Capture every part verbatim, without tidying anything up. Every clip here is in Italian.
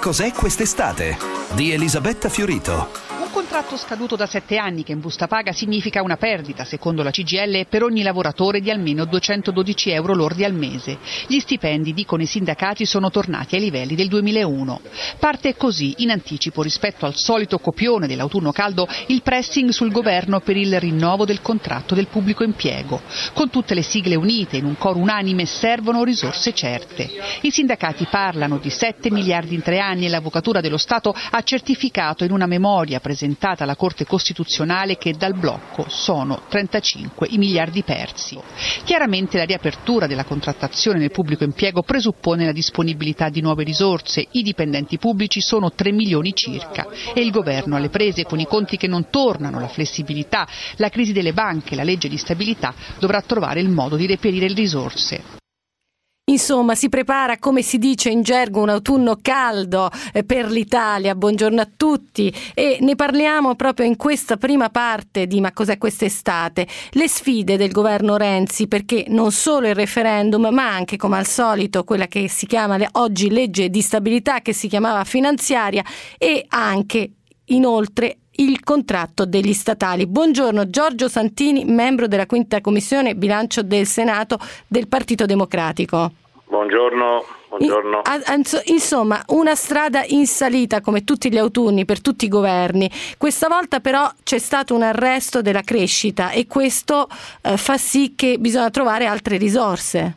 cos'è quest'estate? Di Elisabetta Fiorito. Un contratto scaduto da sette anni che in busta paga significa una perdita, secondo la C G I L, per ogni lavoratore di almeno duecentododici euro lordi al mese. Gli stipendi, dicono i sindacati, sono tornati ai livelli del duemilauno. Parte così, in anticipo rispetto al solito copione dell'autunno caldo, il pressing sul governo per il rinnovo del contratto del pubblico impiego. Con tutte le sigle unite in un coro unanime servono risorse certe. I sindacati parlano di sette miliardi in tre anni e l'Avvocatura dello Stato ha certificato in una memoria presentata alla Corte Costituzionale che dal blocco sono trentacinque i miliardi persi. Chiaramente la riapertura della contrattazione nel pubblico impiego presuppone la disponibilità di nuove risorse. I dipendenti pubblici sono tre milioni circa e il governo alle prese con i conti che non tornano, la flessibilità, la crisi delle banche, la legge di stabilità dovrà trovare il modo di reperire le risorse. Insomma, si prepara, come si dice in gergo, un autunno caldo per l'Italia. Buongiorno a tutti e ne parliamo proprio in questa prima parte di Ma cos'è quest'estate? Le sfide del governo Renzi, perché non solo il referendum, ma anche, come al solito, quella che si chiama oggi legge di stabilità, che si chiamava finanziaria, e anche, inoltre, il contratto degli statali. Buongiorno Giorgio Santini, membro della quinta commissione bilancio del Senato del Partito Democratico. Buongiorno, buongiorno. Insomma, una strada in salita come tutti gli autunni per tutti i governi. Questa volta però c'è stato un arresto della crescita e questo eh, fa sì che bisogna trovare altre risorse.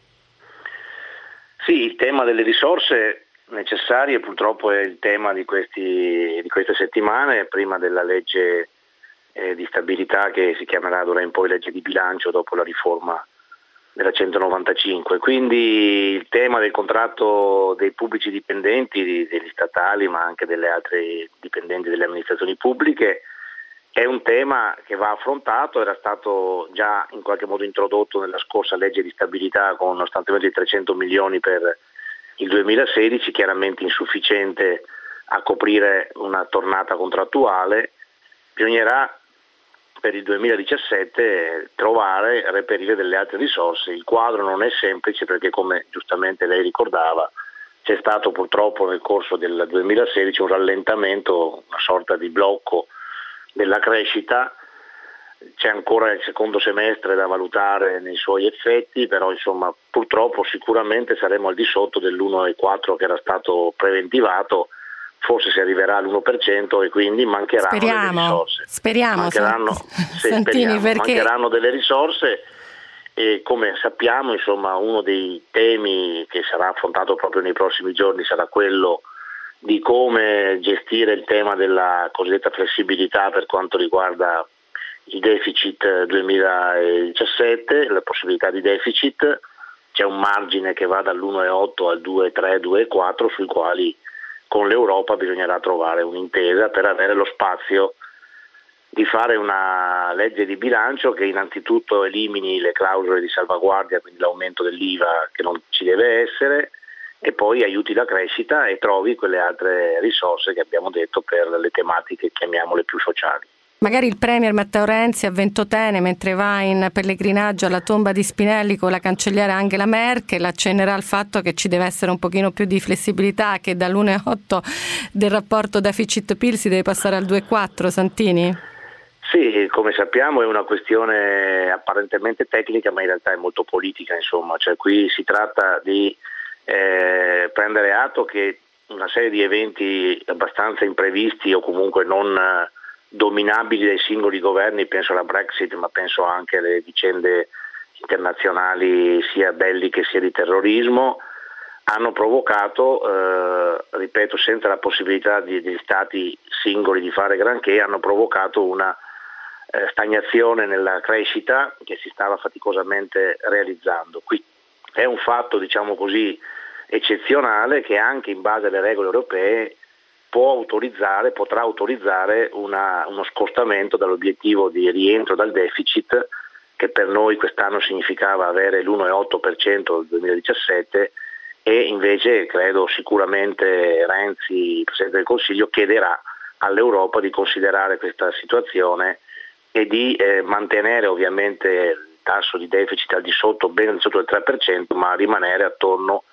Sì, il tema delle risorse necessarie purtroppo è il tema di, questi, di queste settimane, prima della legge eh, di stabilità che si chiamerà d'ora in poi legge di bilancio dopo la riforma della centonovantacinque. Quindi il tema del contratto dei pubblici dipendenti, degli statali ma anche delle altre dipendenti delle amministrazioni pubbliche è un tema che va affrontato, era stato già in qualche modo introdotto nella scorsa legge di stabilità con uno stanziamento di trecento milioni per il duemilasedici, chiaramente insufficiente a coprire una tornata contrattuale. Bisognerà per il duemiladiciassette trovare, reperire delle altre risorse. Il quadro non è semplice perché, come giustamente lei ricordava, c'è stato purtroppo nel corso del duemilasedici un rallentamento, una sorta di blocco della crescita. C'è ancora il secondo semestre da valutare nei suoi effetti, però insomma purtroppo sicuramente saremo al di sotto dell'uno virgola quattro che era stato preventivato, forse si arriverà all'uno per cento e quindi mancheranno speriamo, delle risorse. Speriamo, mancheranno, sì, Santini, speriamo, perché... mancheranno delle risorse e come sappiamo insomma uno dei temi che sarà affrontato proprio nei prossimi giorni sarà quello di come gestire il tema della cosiddetta flessibilità per quanto riguarda il deficit duemiladiciassette, la possibilità di deficit. C'è un margine che va dall'uno virgola otto al due virgola tre, due virgola quattro sui quali con l'Europa bisognerà trovare un'intesa per avere lo spazio di fare una legge di bilancio che innanzitutto elimini le clausole di salvaguardia, quindi l'aumento dell'I V A che non ci deve essere, e poi aiuti la crescita e trovi quelle altre risorse che abbiamo detto per le tematiche, chiamiamole, più sociali. Magari il premier Matteo Renzi a Ventotene, mentre va in pellegrinaggio alla tomba di Spinelli con la cancelliera Angela Merkel, accennerà al fatto che ci deve essere un pochino più di flessibilità, che dall'uno virgola otto del rapporto deficit-P I L si deve passare al due virgola quattro, Santini? Sì, come sappiamo è una questione apparentemente tecnica ma in realtà è molto politica, insomma, cioè qui si tratta di eh, prendere atto che una serie di eventi abbastanza imprevisti o comunque non dominabili dai singoli governi, penso alla Brexit ma penso anche alle vicende internazionali sia belliche sia di terrorismo, hanno provocato, eh, ripeto, senza la possibilità di, degli stati singoli di fare granché, hanno provocato una eh, stagnazione nella crescita che si stava faticosamente realizzando. Qui è un fatto, diciamo così, eccezionale che anche in base alle regole europee può autorizzare, potrà autorizzare una, uno scostamento dall'obiettivo di rientro dal deficit, che per noi quest'anno significava avere l'uno virgola otto per cento del duemiladiciassette, e invece credo sicuramente Renzi, Presidente del Consiglio, chiederà all'Europa di considerare questa situazione e di eh, mantenere ovviamente il tasso di deficit al di sotto, ben al di sotto del tre per cento, ma rimanere attorno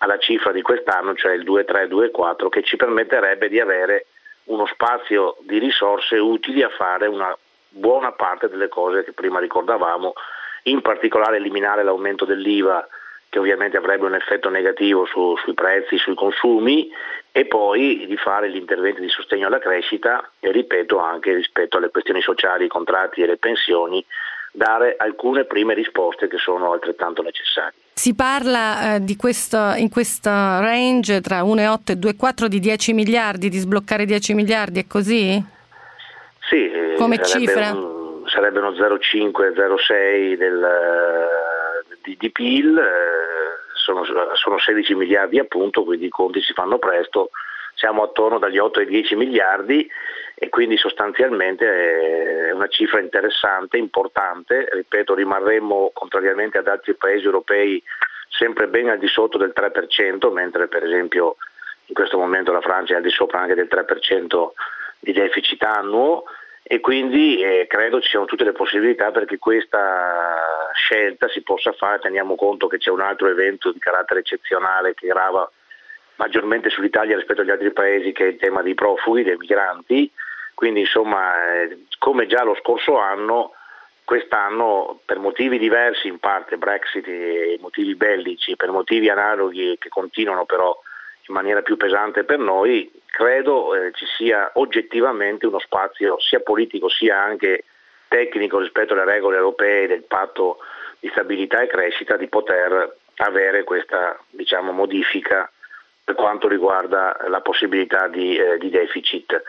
alla cifra di quest'anno, cioè il due virgola tre due virgola quattro, che ci permetterebbe di avere uno spazio di risorse utili a fare una buona parte delle cose che prima ricordavamo, in particolare eliminare l'aumento dell'I V A, che ovviamente avrebbe un effetto negativo su, sui prezzi, sui consumi, e poi di fare gli interventi di sostegno alla crescita e, ripeto, anche rispetto alle questioni sociali, i contratti e le pensioni, dare alcune prime risposte che sono altrettanto necessarie. Si parla eh, di questo, in questo range tra uno virgola otto e due virgola quattro di dieci miliardi, di sbloccare dieci miliardi, è così? Sì, come sarebbe cifra? Un, sarebbe uno zero virgola cinque zero virgola sei del, di, di P I L, eh, sono, sono sedici miliardi appunto, quindi i conti si fanno presto, siamo attorno dagli otto ai dieci miliardi e quindi sostanzialmente è una cifra interessante, importante. Ripeto, rimarremo, contrariamente ad altri paesi europei, sempre ben al di sotto del tre per cento, mentre per esempio in questo momento la Francia è al di sopra anche del tre per cento di deficit annuo, e quindi eh, credo ci siano tutte le possibilità perché questa scelta si possa fare. Teniamo conto che c'è un altro evento di carattere eccezionale che grava maggiormente sull'Italia rispetto agli altri paesi, che è il tema dei profughi, dei migranti. Quindi insomma, eh, come già lo scorso anno, quest'anno per motivi diversi, in parte Brexit e motivi bellici, per motivi analoghi che continuano però in maniera più pesante per noi, credo eh, ci sia oggettivamente uno spazio sia politico sia anche tecnico rispetto alle regole europee del patto di stabilità e crescita di poter avere questa, diciamo, modifica per quanto riguarda la possibilità di, eh, di deficit.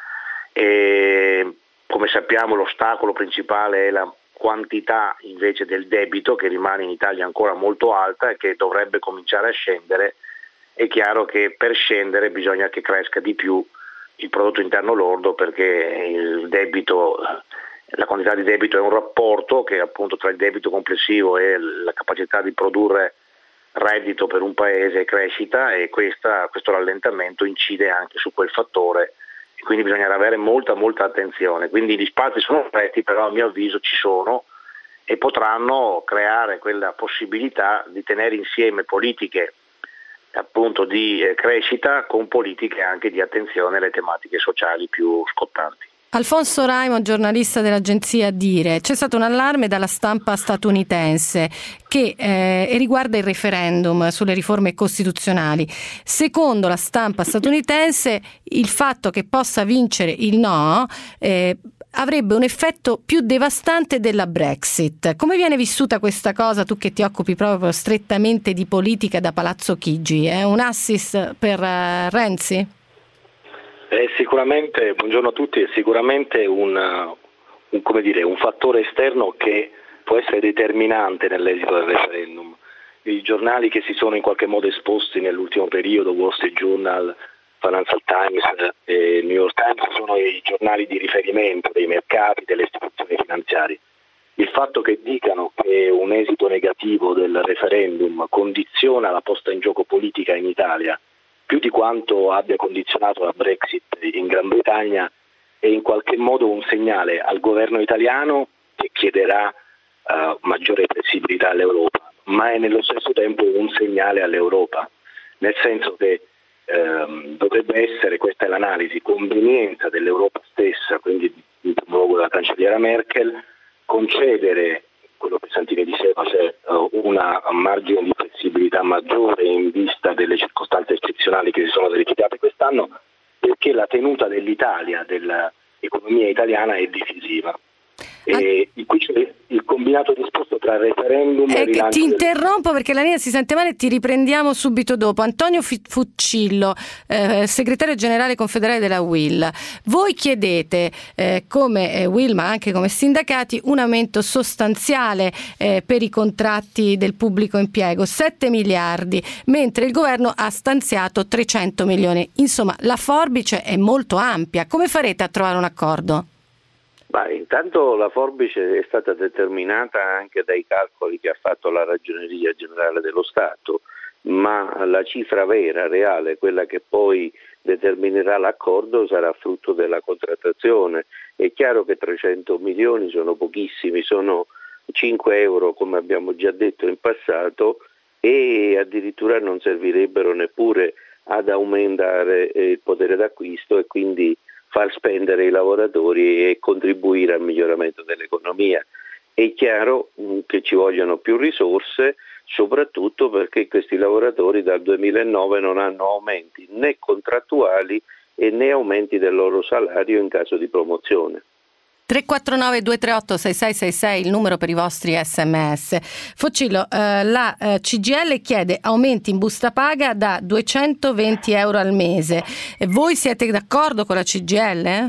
E, come sappiamo, l'ostacolo principale è la quantità invece del debito, che rimane in Italia ancora molto alta e che dovrebbe cominciare a scendere. È chiaro che per scendere bisogna che cresca di più il prodotto interno lordo, perché il debito, la quantità di debito è un rapporto che appunto tra il debito complessivo e la capacità di produrre reddito per un paese e crescita, e questa, questo rallentamento incide anche su quel fattore, e quindi bisogna avere molta molta attenzione. Quindi gli spazi sono stretti, però a mio avviso ci sono e potranno creare quella possibilità di tenere insieme politiche appunto di eh, crescita con politiche anche di attenzione alle tematiche sociali più scottanti. Alfonso Raimo, giornalista dell'agenzia Dire. C'è stato un allarme dalla stampa statunitense che eh, riguarda il referendum sulle riforme costituzionali. Secondo la stampa statunitense, il fatto che possa vincere il no eh, avrebbe un effetto più devastante della Brexit. Come viene vissuta questa cosa, tu che ti occupi proprio strettamente di politica da Palazzo Chigi? È un assist per uh, Renzi? È sicuramente, buongiorno a tutti, è sicuramente un, un, come dire, un fattore esterno che può essere determinante nell'esito del referendum. I giornali che si sono in qualche modo esposti nell'ultimo periodo, Wall Street Journal, Financial Times e New York Times, sono i giornali di riferimento dei mercati, delle istituzioni finanziarie. Il fatto che dicano che un esito negativo del referendum condiziona la posta in gioco politica in Italia più di quanto abbia condizionato la Brexit in Gran Bretagna è in qualche modo un segnale al governo italiano che chiederà uh, maggiore flessibilità all'Europa, ma è nello stesso tempo un segnale all'Europa, nel senso che ehm, dovrebbe essere, questa è l'analisi, convenienza dell'Europa stessa, quindi in primo luogo della cancelliera Merkel, concedere quello che Santini diceva, cioè uh, una margine di flessibilità maggiore in vista delle circostanze eccezionali che si sono verificate quest'anno, perché la tenuta dell'Italia, dell'economia italiana è decisiva. E qui c'è il combinato disposto tra il referendum e il rilancio. Ti interrompo del... perché la linea si sente male, ti riprendiamo subito dopo. Antonio Fuccillo, eh, segretario generale confederale della U I L. Voi chiedete, eh, come U I L ma anche come sindacati, un aumento sostanziale eh, per i contratti del pubblico impiego, sette miliardi, mentre il governo ha stanziato trecento milioni. Insomma, la forbice è molto ampia. Come farete a trovare un accordo? Ma intanto la forbice è stata determinata anche dai calcoli che ha fatto la Ragioneria Generale dello Stato, ma la cifra vera, reale, quella che poi determinerà l'accordo, sarà frutto della contrattazione. È chiaro che trecento milioni sono pochissimi, sono cinque euro come abbiamo già detto in passato, e addirittura non servirebbero neppure ad aumentare il potere d'acquisto e quindi far spendere i lavoratori e contribuire al miglioramento dell'economia. È chiaro che ci vogliono più risorse, soprattutto perché questi lavoratori dal duemilanove non hanno aumenti né contrattuali e né aumenti del loro salario in caso di promozione. tre quattro nove due tre otto sei sei sei sei il numero per i vostri sms. Focillo, eh, la eh, C G I L chiede aumenti in busta paga da duecentoventi euro al mese. E voi siete d'accordo con la C G I L? Eh?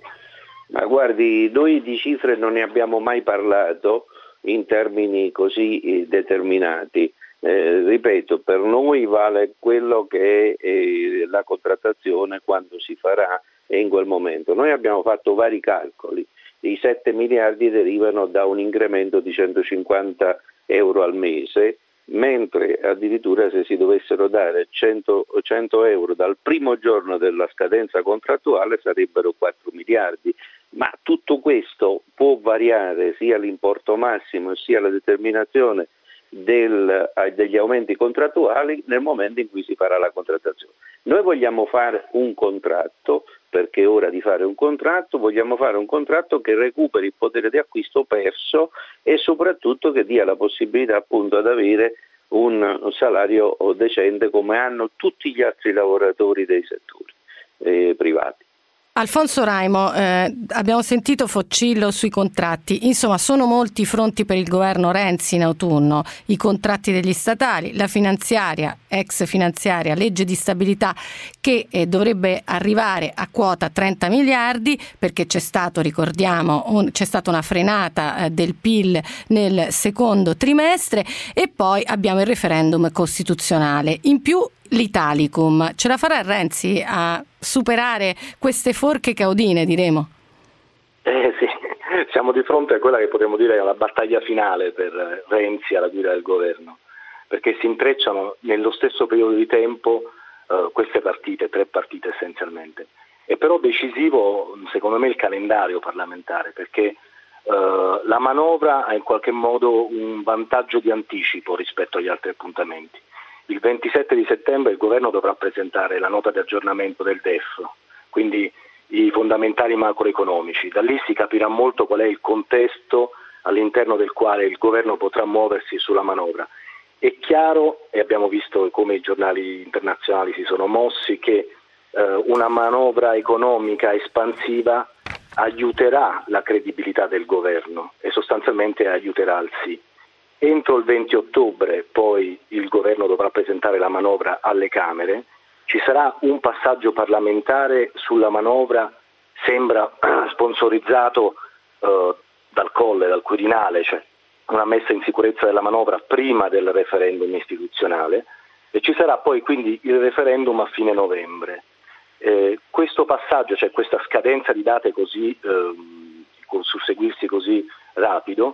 Ma guardi, noi di cifre non ne abbiamo mai parlato in termini così eh, determinati. Eh, ripeto, per noi vale quello che è eh, la contrattazione quando si farà e in quel momento. Noi abbiamo fatto vari calcoli. I sette miliardi derivano da un incremento di centocinquanta euro al mese, mentre addirittura se si dovessero dare cento, cento euro dal primo giorno della scadenza contrattuale sarebbero quattro miliardi. Ma tutto questo può variare sia l'importo massimo sia la determinazione del, degli aumenti contrattuali nel momento in cui si farà la contrattazione. Noi vogliamo fare un contratto, perché è ora di fare un contratto, vogliamo fare un contratto che recuperi il potere di acquisto perso e soprattutto che dia la possibilità appunto ad avere un salario decente come hanno tutti gli altri lavoratori dei settori eh, privati. Alfonso Raimo, eh, abbiamo sentito Focillo sui contratti, insomma sono molti i fronti per il governo Renzi in autunno, i contratti degli statali, la finanziaria, ex finanziaria, legge di stabilità che eh, dovrebbe arrivare a quota trenta miliardi perché c'è stato, ricordiamo, un, c'è stata una frenata eh, del P I L nel secondo trimestre e poi abbiamo il referendum costituzionale. In più l'Italicum, ce la farà Renzi a superare queste forche caudine, diremo? Eh sì, siamo di fronte a quella che potremmo dire è la battaglia finale per Renzi alla guida del governo, perché si intrecciano nello stesso periodo di tempo uh, queste partite, tre partite essenzialmente. È però decisivo secondo me il calendario parlamentare, perché uh, la manovra ha in qualche modo un vantaggio di anticipo rispetto agli altri appuntamenti. Il ventisette di settembre il governo dovrà presentare la nota di aggiornamento del D E F, quindi i fondamentali macroeconomici. Da lì si capirà molto qual è il contesto all'interno del quale il governo potrà muoversi sulla manovra. È chiaro, e abbiamo visto come i giornali internazionali si sono mossi, che eh, una manovra economica espansiva aiuterà la credibilità del governo e sostanzialmente aiuterà il sì. Entro il venti ottobre poi il governo dovrà presentare la manovra alle Camere, ci sarà un passaggio parlamentare sulla manovra, sembra sponsorizzato eh, dal Colle, dal Quirinale, cioè una messa in sicurezza della manovra prima del referendum istituzionale e ci sarà poi quindi il referendum a fine novembre. Eh, questo passaggio, cioè questa scadenza di date così, eh, con susseguirsi così rapido,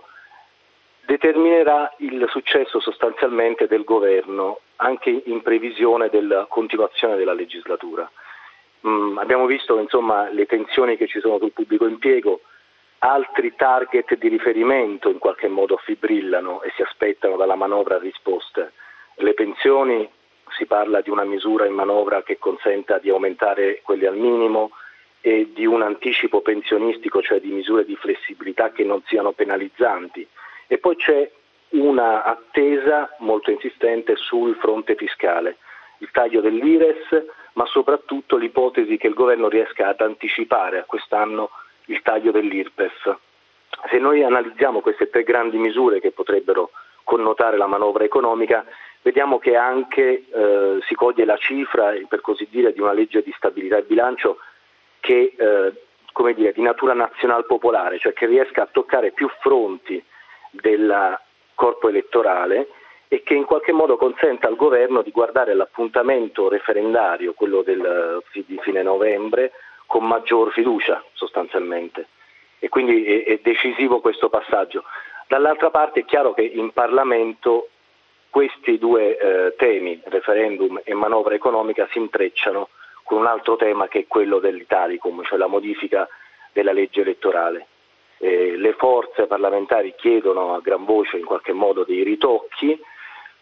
determinerà il successo sostanzialmente del governo anche in previsione della continuazione della legislatura. Mm, abbiamo visto insomma le tensioni che ci sono sul pubblico impiego, altri target di riferimento in qualche modo fibrillano e si aspettano dalla manovra risposte. Le pensioni, si parla di una misura in manovra che consenta di aumentare quelle al minimo e di un anticipo pensionistico, cioè di misure di flessibilità che non siano penalizzanti. E poi c'è una attesa molto insistente sul fronte fiscale, il taglio dell'I R E S, ma soprattutto l'ipotesi che il governo riesca ad anticipare a quest'anno il taglio dell'I R P E F. Se noi analizziamo queste tre grandi misure che potrebbero connotare la manovra economica, vediamo che anche eh, si coglie la cifra, per così dire, di una legge di stabilità e bilancio che, eh, come dire, di natura nazional popolare, cioè che riesca a toccare più fronti del corpo elettorale e che in qualche modo consenta al governo di guardare l'appuntamento referendario, quello del, di fine novembre, con maggior fiducia sostanzialmente. E quindi è, è decisivo questo passaggio. Dall'altra parte è chiaro che in Parlamento questi due eh, temi, referendum e manovra economica, si intrecciano con un altro tema che è quello dell'Italicum, cioè la modifica della legge elettorale. Eh, le forze parlamentari chiedono a gran voce in qualche modo dei ritocchi,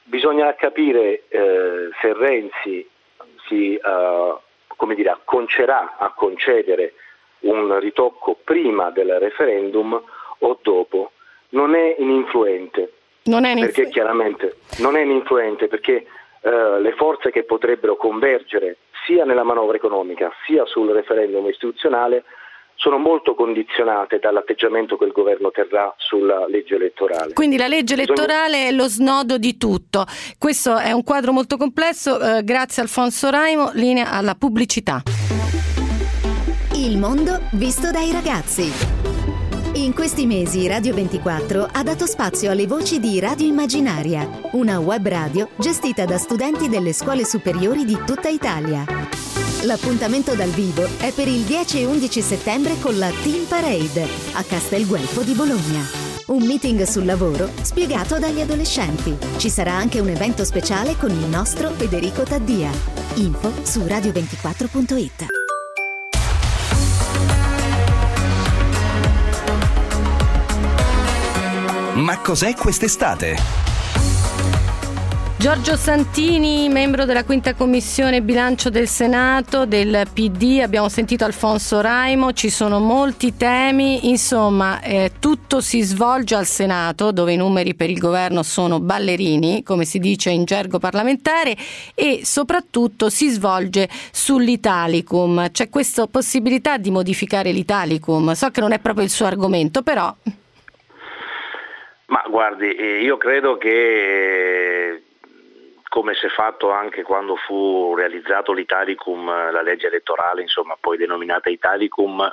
bisognerà capire eh, se Renzi si uh, come dire, acconcerà a concedere un ritocco prima del referendum o dopo. Non è ininfluente, non è ininfluente. perché chiaramente non è ininfluente perché uh, le forze che potrebbero convergere sia nella manovra economica sia sul referendum istituzionale sono molto condizionate dall'atteggiamento che il governo terrà sulla legge elettorale. Quindi la legge elettorale è lo snodo di tutto. Questo è un quadro molto complesso. Eh, grazie Alfonso Raimo. Linea alla pubblicità. Il mondo visto dai ragazzi. In questi mesi Radio ventiquattro ha dato spazio alle voci di Radio Immaginaria, una web radio gestita da studenti delle scuole superiori di tutta Italia. L'appuntamento dal vivo è per il dieci e undici settembre con la Team Parade a Castel Guelfo di Bologna. Un meeting sul lavoro spiegato dagli adolescenti. Ci sarà anche un evento speciale con il nostro Federico Taddia. Info su radio ventiquattro punto it. Ma cos'è quest'estate? Giorgio Santini, membro della quinta commissione bilancio del Senato, del P D, abbiamo sentito Alfonso Raimo, ci sono molti temi, insomma eh, tutto si svolge al Senato, dove i numeri per il governo sono ballerini, come si dice in gergo parlamentare, e soprattutto si svolge sull'Italicum. C'è questa possibilità di modificare l'Italicum? So che non è proprio il suo argomento, però... Ma guardi, io credo che, come si è fatto anche quando fu realizzato l'Italicum, la legge elettorale, insomma, poi denominata Italicum,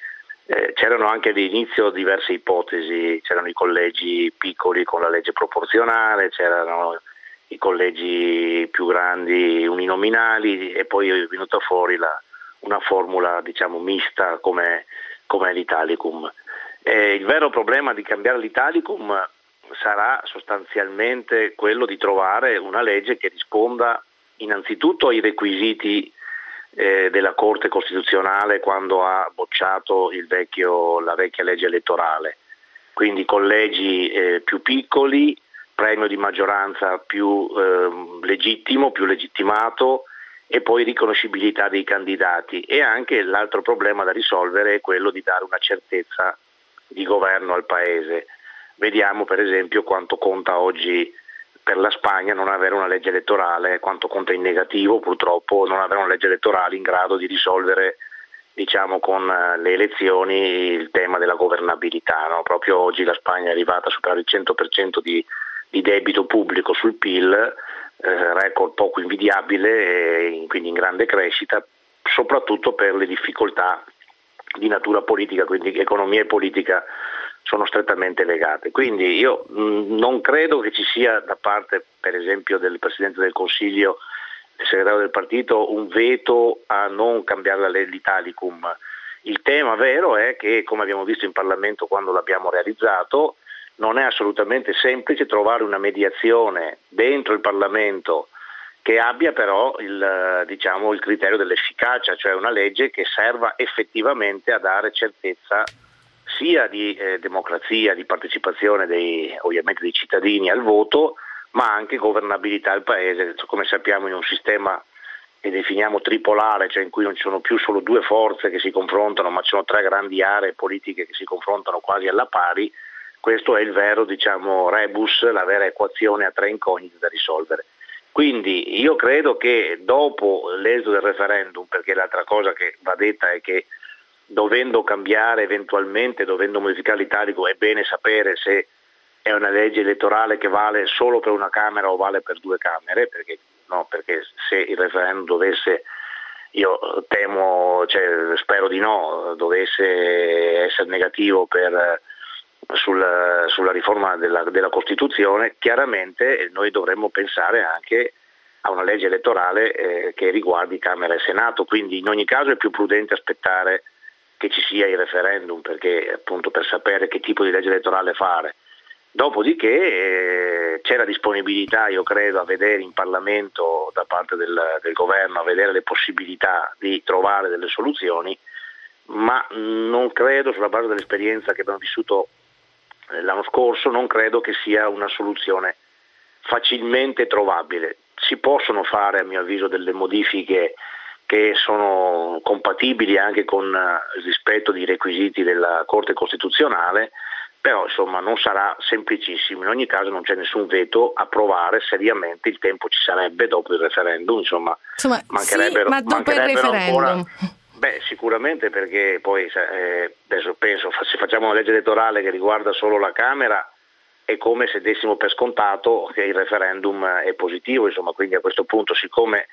eh, c'erano anche all'inizio diverse ipotesi, c'erano i collegi piccoli con la legge proporzionale, c'erano i collegi più grandi uninominali e poi è venuta fuori la, una formula, diciamo, mista come, come l'Italicum. Eh, il vero problema di cambiare l'Italicum sarà sostanzialmente quello di trovare una legge che risponda innanzitutto ai requisiti eh, della Corte Costituzionale quando ha bocciato il vecchio, la vecchia legge elettorale, quindi collegi eh, più piccoli, premio di maggioranza più eh, legittimo, più legittimato e poi riconoscibilità dei candidati. E anche l'altro problema da risolvere è quello di dare una certezza di governo al Paese. Vediamo per esempio quanto conta oggi per la Spagna non avere una legge elettorale, quanto conta in negativo purtroppo non avere una legge elettorale in grado di risolvere, diciamo, con le elezioni il tema della governabilità, no? Proprio oggi la Spagna è arrivata a superare il cento per cento di, di debito pubblico sul P I L, eh, record poco invidiabile e quindi in grande crescita, soprattutto per le difficoltà di natura politica, quindi economia e politica sono strettamente legate. Quindi io mh, non credo che ci sia da parte, per esempio, del Presidente del Consiglio, del segretario del partito, un veto a non cambiare l'Italicum. Il tema vero è che, come abbiamo visto in Parlamento quando l'abbiamo realizzato, non è assolutamente semplice trovare una mediazione dentro il Parlamento che abbia però il, diciamo, il criterio dell'efficacia, cioè una legge che serva effettivamente a dare certezza sia di eh, democrazia, di partecipazione dei, ovviamente dei cittadini al voto, ma anche governabilità al Paese. Come sappiamo, in un sistema che definiamo tripolare, cioè in cui non ci sono più solo due forze che si confrontano, ma ci sono tre grandi aree politiche che si confrontano quasi alla pari, questo è il vero, diciamo, rebus, la vera equazione a tre incognite da risolvere. Quindi io credo che dopo l'esito del referendum, perché l'altra cosa che va detta è che dovendo cambiare eventualmente, dovendo modificare l'Italicum, è bene sapere se è una legge elettorale che vale solo per una Camera o vale per due Camere, perché, no, perché se il referendum dovesse, io temo, cioè, spero di no, dovesse essere negativo per, sul, sulla riforma della, della Costituzione, chiaramente noi dovremmo pensare anche a una legge elettorale eh, che riguardi Camera e Senato, quindi in ogni caso è più prudente aspettare che ci sia il referendum, perché appunto per sapere che tipo di legge elettorale fare. Dopodiché eh, c'è la disponibilità, io credo, a vedere in Parlamento da parte del, del governo, a vedere le possibilità di trovare delle soluzioni, ma non credo, sulla base dell'esperienza che abbiamo vissuto l'anno scorso, non credo che sia una soluzione facilmente trovabile. Si possono fare, a mio avviso, delle modifiche che sono compatibili anche con il rispetto dei requisiti della Corte Costituzionale, però insomma non sarà semplicissimo. In ogni caso non c'è nessun veto a provare seriamente, il tempo ci sarebbe dopo il referendum, insomma, insomma mancherebbero, sì, ma dopo il referendum ancora, beh sicuramente, perché poi eh, adesso penso, se facciamo una legge elettorale che riguarda solo la Camera è come se dessimo per scontato che il referendum è positivo, insomma, quindi a questo punto, siccome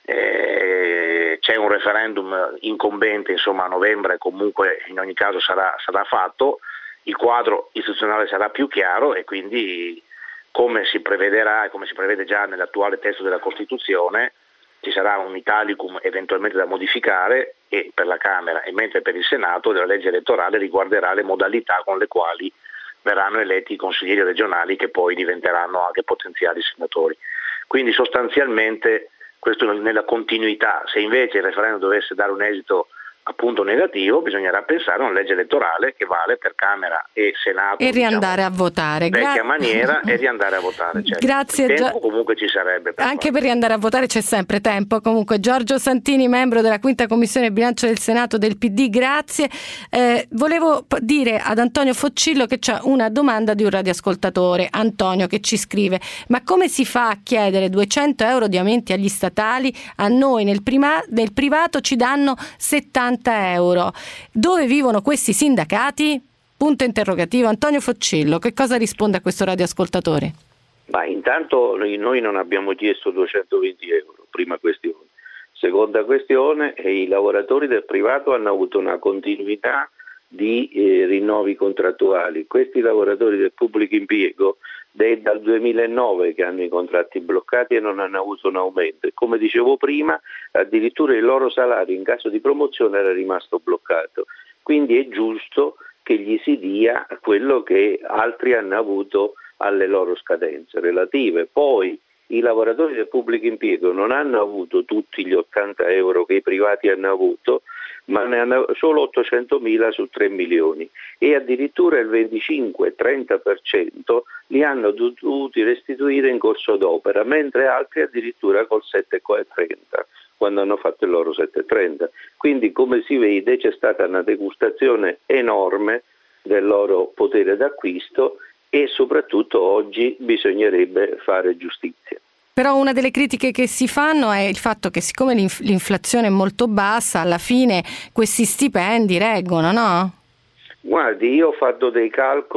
eh, c'è un referendum incombente, insomma, a novembre, comunque in ogni caso sarà, sarà fatto, il quadro istituzionale sarà più chiaro e quindi, come si prevederà e come si prevede già nell'attuale testo della Costituzione, ci sarà un italicum eventualmente da modificare e per la Camera, e mentre per il Senato della legge elettorale riguarderà le modalità con le quali verranno eletti i consiglieri regionali, che poi diventeranno anche potenziali senatori. Quindi sostanzialmente questo nella continuità. Se invece il referendum dovesse dare un esito appunto negativo, bisognerà pensare a una legge elettorale che vale per Camera e Senato e riandare diciamo, a votare vecchia Gra- maniera e riandare a votare, certo. Grazie. Il tempo Gio- comunque ci sarebbe per anche fare. per riandare a votare c'è sempre tempo. Comunque Giorgio Santini, membro della quinta commissione bilancio del Senato del P D, grazie. Eh, volevo p- dire ad Antonio Foccillo che c'è una domanda di un radioascoltatore, Antonio, che ci scrive: ma come si fa a chiedere duecento euro di aumenti agli statali? A noi nel, prima- nel privato ci danno settanta euro. Dove vivono questi sindacati? Punto interrogativo. Antonio Foccillo, che cosa risponde a questo radioascoltatore? Ma intanto noi non abbiamo chiesto duecentoventi euro, prima questione. Seconda questione, i lavoratori del privato hanno avuto una continuità di eh, rinnovi contrattuali. Questi lavoratori del pubblico impiego è dal duemilanove che hanno i contratti bloccati e non hanno avuto un aumento, e come dicevo prima addirittura il loro salario in caso di promozione era rimasto bloccato, quindi è giusto che gli si dia quello che altri hanno avuto alle loro scadenze relative. Poi i lavoratori del pubblico impiego non hanno avuto tutti gli ottanta euro che i privati hanno avuto, ma ne hanno solo ottocentomila su tre milioni, e addirittura il venticinque trenta per cento li hanno dovuti restituire in corso d'opera, mentre altri addirittura col sette virgola trenta quando hanno fatto il loro sette virgola trenta. Quindi, come si vede, c'è stata una degustazione enorme del loro potere d'acquisto e soprattutto oggi bisognerebbe fare giustizia. Però una delle critiche che si fanno è il fatto che, siccome l'inf- l'inflazione è molto bassa, alla fine questi stipendi reggono, no? Guardi, io ho fatto dei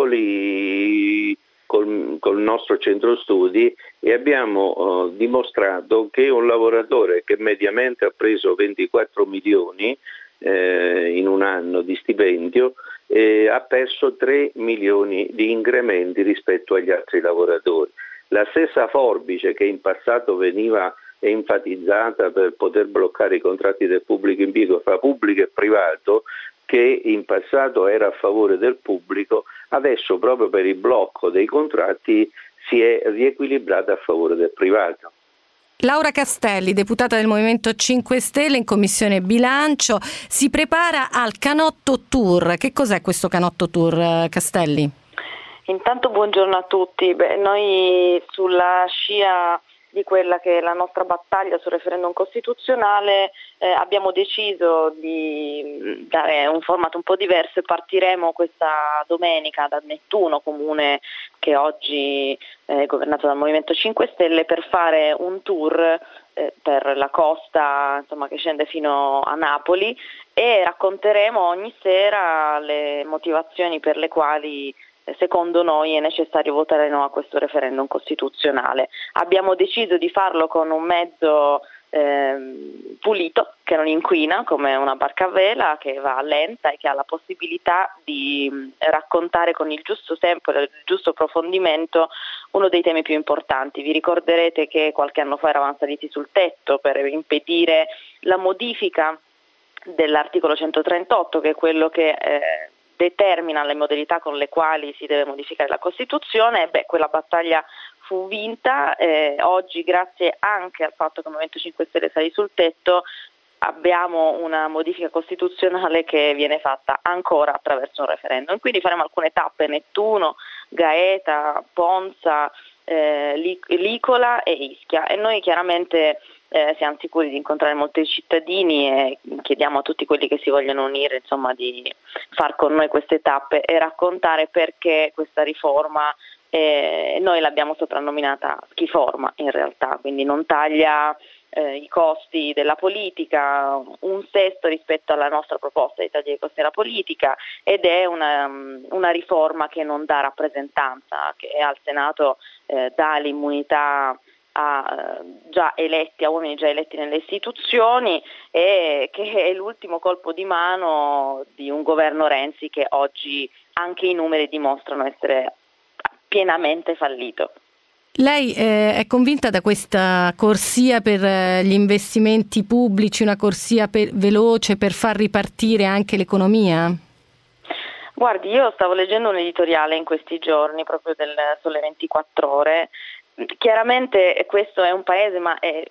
calcoli col, col nostro centro studi e abbiamo uh, dimostrato che un lavoratore che mediamente ha preso ventiquattro milioni eh, in un anno di stipendio eh, ha perso tre milioni di incrementi rispetto agli altri lavoratori. La stessa forbice che in passato veniva enfatizzata per poter bloccare i contratti del pubblico impiego fra pubblico e privato, che in passato era a favore del pubblico, adesso proprio per il blocco dei contratti si è riequilibrata a favore del privato. Laura Castelli, deputata del Movimento cinque Stelle in Commissione Bilancio, si prepara al Canotto Tour. Che cos'è questo Canotto Tour, Castelli? Intanto buongiorno a tutti. Beh, noi sulla scia di quella che è la nostra battaglia sul referendum costituzionale eh, abbiamo deciso di dare un format un po' diverso e partiremo questa domenica da Nettuno, comune che oggi è governato dal Movimento cinque Stelle, per fare un tour eh, per la costa, insomma, che scende fino a Napoli, e racconteremo ogni sera le motivazioni per le quali secondo noi è necessario votare no a questo referendum costituzionale. Abbiamo deciso di farlo con un mezzo eh, pulito, che non inquina, come una barca a vela, che va lenta e che ha la possibilità di raccontare con il giusto tempo e il giusto approfondimento uno dei temi più importanti. Vi ricorderete che qualche anno fa eravamo saliti sul tetto per impedire la modifica dell'articolo centotrentotto, che è quello che eh, determina le modalità con le quali si deve modificare la Costituzione. Beh, quella battaglia fu vinta. Eh, oggi, grazie anche al fatto che il Movimento cinque Stelle salì sul tetto, abbiamo una modifica costituzionale che viene fatta ancora attraverso un referendum. Quindi faremo alcune tappe: Nettuno, Gaeta, Ponza, eh, Licola e Ischia, e noi chiaramente eh, siamo sicuri di incontrare molti cittadini e chiediamo a tutti quelli che si vogliono unire, insomma, di far con noi queste tappe e raccontare perché questa riforma eh, noi l'abbiamo soprannominata schiforma in realtà, quindi non taglia Eh, i costi della politica, un sesto rispetto alla nostra proposta di tagliare i costi della politica, ed è una, una riforma che non dà rappresentanza, che al Senato eh, dà l'immunità a eh, già eletti, a uomini già eletti nelle istituzioni, e che è l'ultimo colpo di mano di un governo Renzi che oggi anche i numeri dimostrano essere pienamente fallito. Lei eh, è convinta da questa corsia per eh, gli investimenti pubblici, una corsia per, veloce per far ripartire anche l'economia? Guardi, io stavo leggendo un editoriale in questi giorni proprio del Sole ventiquattro Ore. Chiaramente questo è un paese, ma è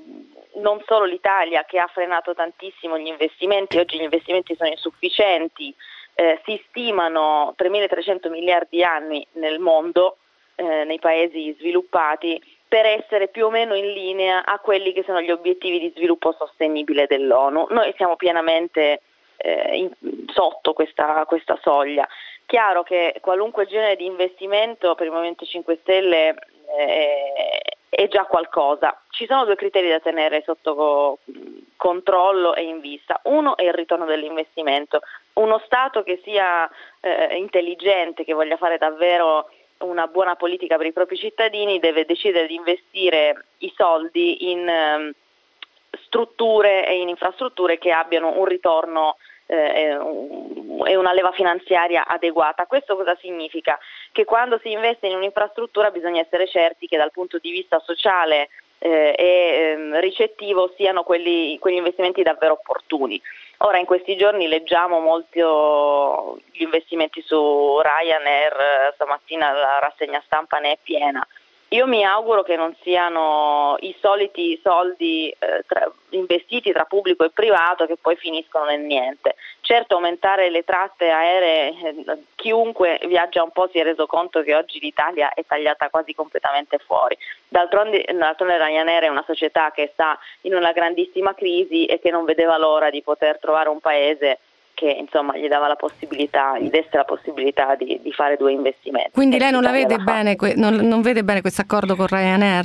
non solo l'Italia, che ha frenato tantissimo gli investimenti. Oggi gli investimenti sono insufficienti, eh, si stimano tremilatrecento miliardi annui nel mondo, Eh, nei paesi sviluppati, per essere più o meno in linea a quelli che sono gli obiettivi di sviluppo sostenibile dell'ONU. Noi siamo pienamente eh, in, sotto questa, questa soglia. Chiaro che qualunque genere di investimento per il Movimento cinque Stelle eh, è già qualcosa. Ci sono due criteri da tenere sotto controllo e in vista. Uno è il ritorno dell'investimento. Uno Stato che sia eh, intelligente, che voglia fare davvero una buona politica per i propri cittadini, deve decidere di investire i soldi in eh, strutture e in infrastrutture che abbiano un ritorno eh, e una leva finanziaria adeguata. Questo cosa significa? Che quando si investe in un'infrastruttura bisogna essere certi che dal punto di vista sociale eh, e eh, ricettivo siano quelli, quegli investimenti davvero opportuni. Ora in questi giorni leggiamo molto gli investimenti su Ryanair, stamattina la rassegna stampa ne è piena. Io mi auguro che non siano i soliti soldi eh, tra, investiti tra pubblico e privato che poi finiscono nel niente. Certo, aumentare le tratte aeree, eh, chiunque viaggia un po' si è reso conto che oggi l'Italia è tagliata quasi completamente fuori. D'altronde, d'altronde Ryanair è una società che sta in una grandissima crisi e che non vedeva l'ora di poter trovare un paese che insomma gli dava la possibilità, gli desse la possibilità di, di fare due investimenti. Quindi lei non la vede bene, non, non vede bene questo accordo con Ryanair?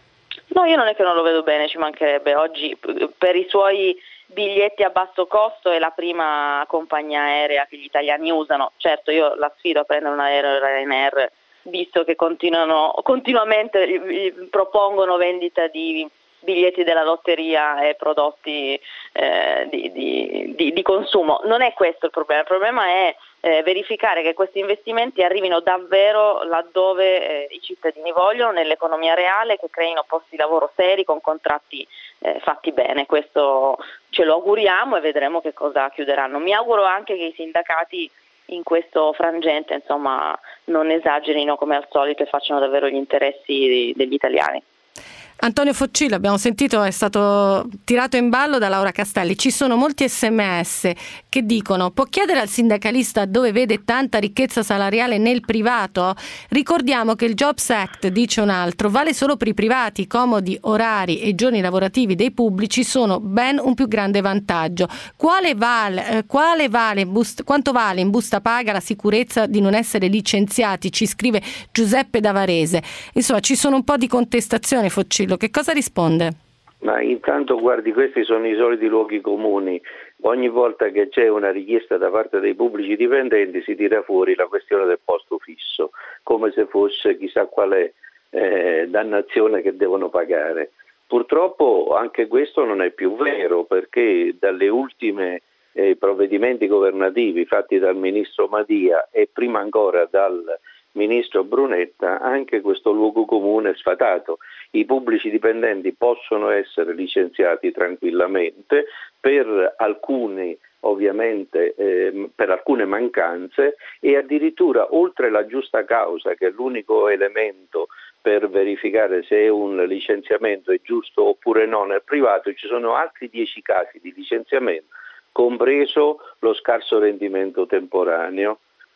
No, io non è che non lo vedo bene, ci mancherebbe. Oggi per i suoi biglietti a basso costo è la prima compagnia aerea che gli italiani usano. Certo, io la sfido a prendere un aereo Ryanair, visto che continuano continuamente propongono vendita di biglietti della lotteria e prodotti eh, di, di, di, di consumo. Non è questo il problema, il problema è eh, verificare che questi investimenti arrivino davvero laddove eh, i cittadini vogliono, nell'economia reale, che creino posti di lavoro seri con contratti eh, fatti bene. Questo ce lo auguriamo e vedremo che cosa chiuderanno. Mi auguro anche che i sindacati in questo frangente insomma non esagerino come al solito e facciano davvero gli interessi degli italiani. Antonio Foccillo, abbiamo sentito, è stato tirato in ballo da Laura Castelli. Ci sono molti sms che dicono: può chiedere al sindacalista dove vede tanta ricchezza salariale nel privato? Ricordiamo che il Jobs Act, dice un altro, vale solo per i privati. Comodi orari e giorni lavorativi dei pubblici sono ben un più grande vantaggio. Quale vale, eh, quale vale bust, quanto vale in busta paga la sicurezza di non essere licenziati? Ci scrive Giuseppe Davarese. Insomma, ci sono un po' di contestazione, Foccillo. Che cosa risponde? Ma intanto guardi, questi sono i soliti luoghi comuni. Ogni volta che c'è una richiesta da parte dei pubblici dipendenti si tira fuori la questione del posto fisso, come se fosse chissà quale eh, dannazione che devono pagare. Purtroppo anche questo non è più vero, perché dalle ultime eh, provvedimenti governativi fatti dal ministro Madia e prima ancora dal ministro Brunetta, anche questo luogo comune è sfatato. I pubblici dipendenti possono essere licenziati tranquillamente per alcuni, ovviamente eh, per alcune mancanze, e addirittura oltre la giusta causa, che è l'unico elemento per verificare se un licenziamento è giusto oppure no nel privato, ci sono altri dieci casi di licenziamento, compreso lo scarso rendimento temporaneo,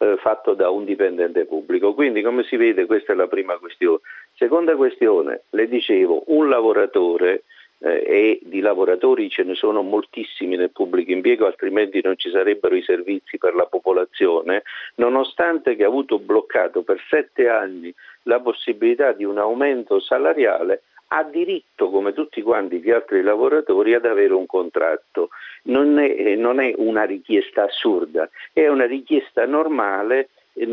eh, fatto da un dipendente pubblico. Quindi, come si vede, questa è la prima questione. Seconda questione, le dicevo, un lavoratore eh, e di lavoratori ce ne sono moltissimi nel pubblico impiego, altrimenti non ci sarebbero i servizi per la popolazione, nonostante che ha avuto bloccato per sette anni la possibilità di un aumento salariale, ha diritto, come tutti quanti gli altri lavoratori, ad avere un contratto. Non è, non è una richiesta assurda, è una richiesta normale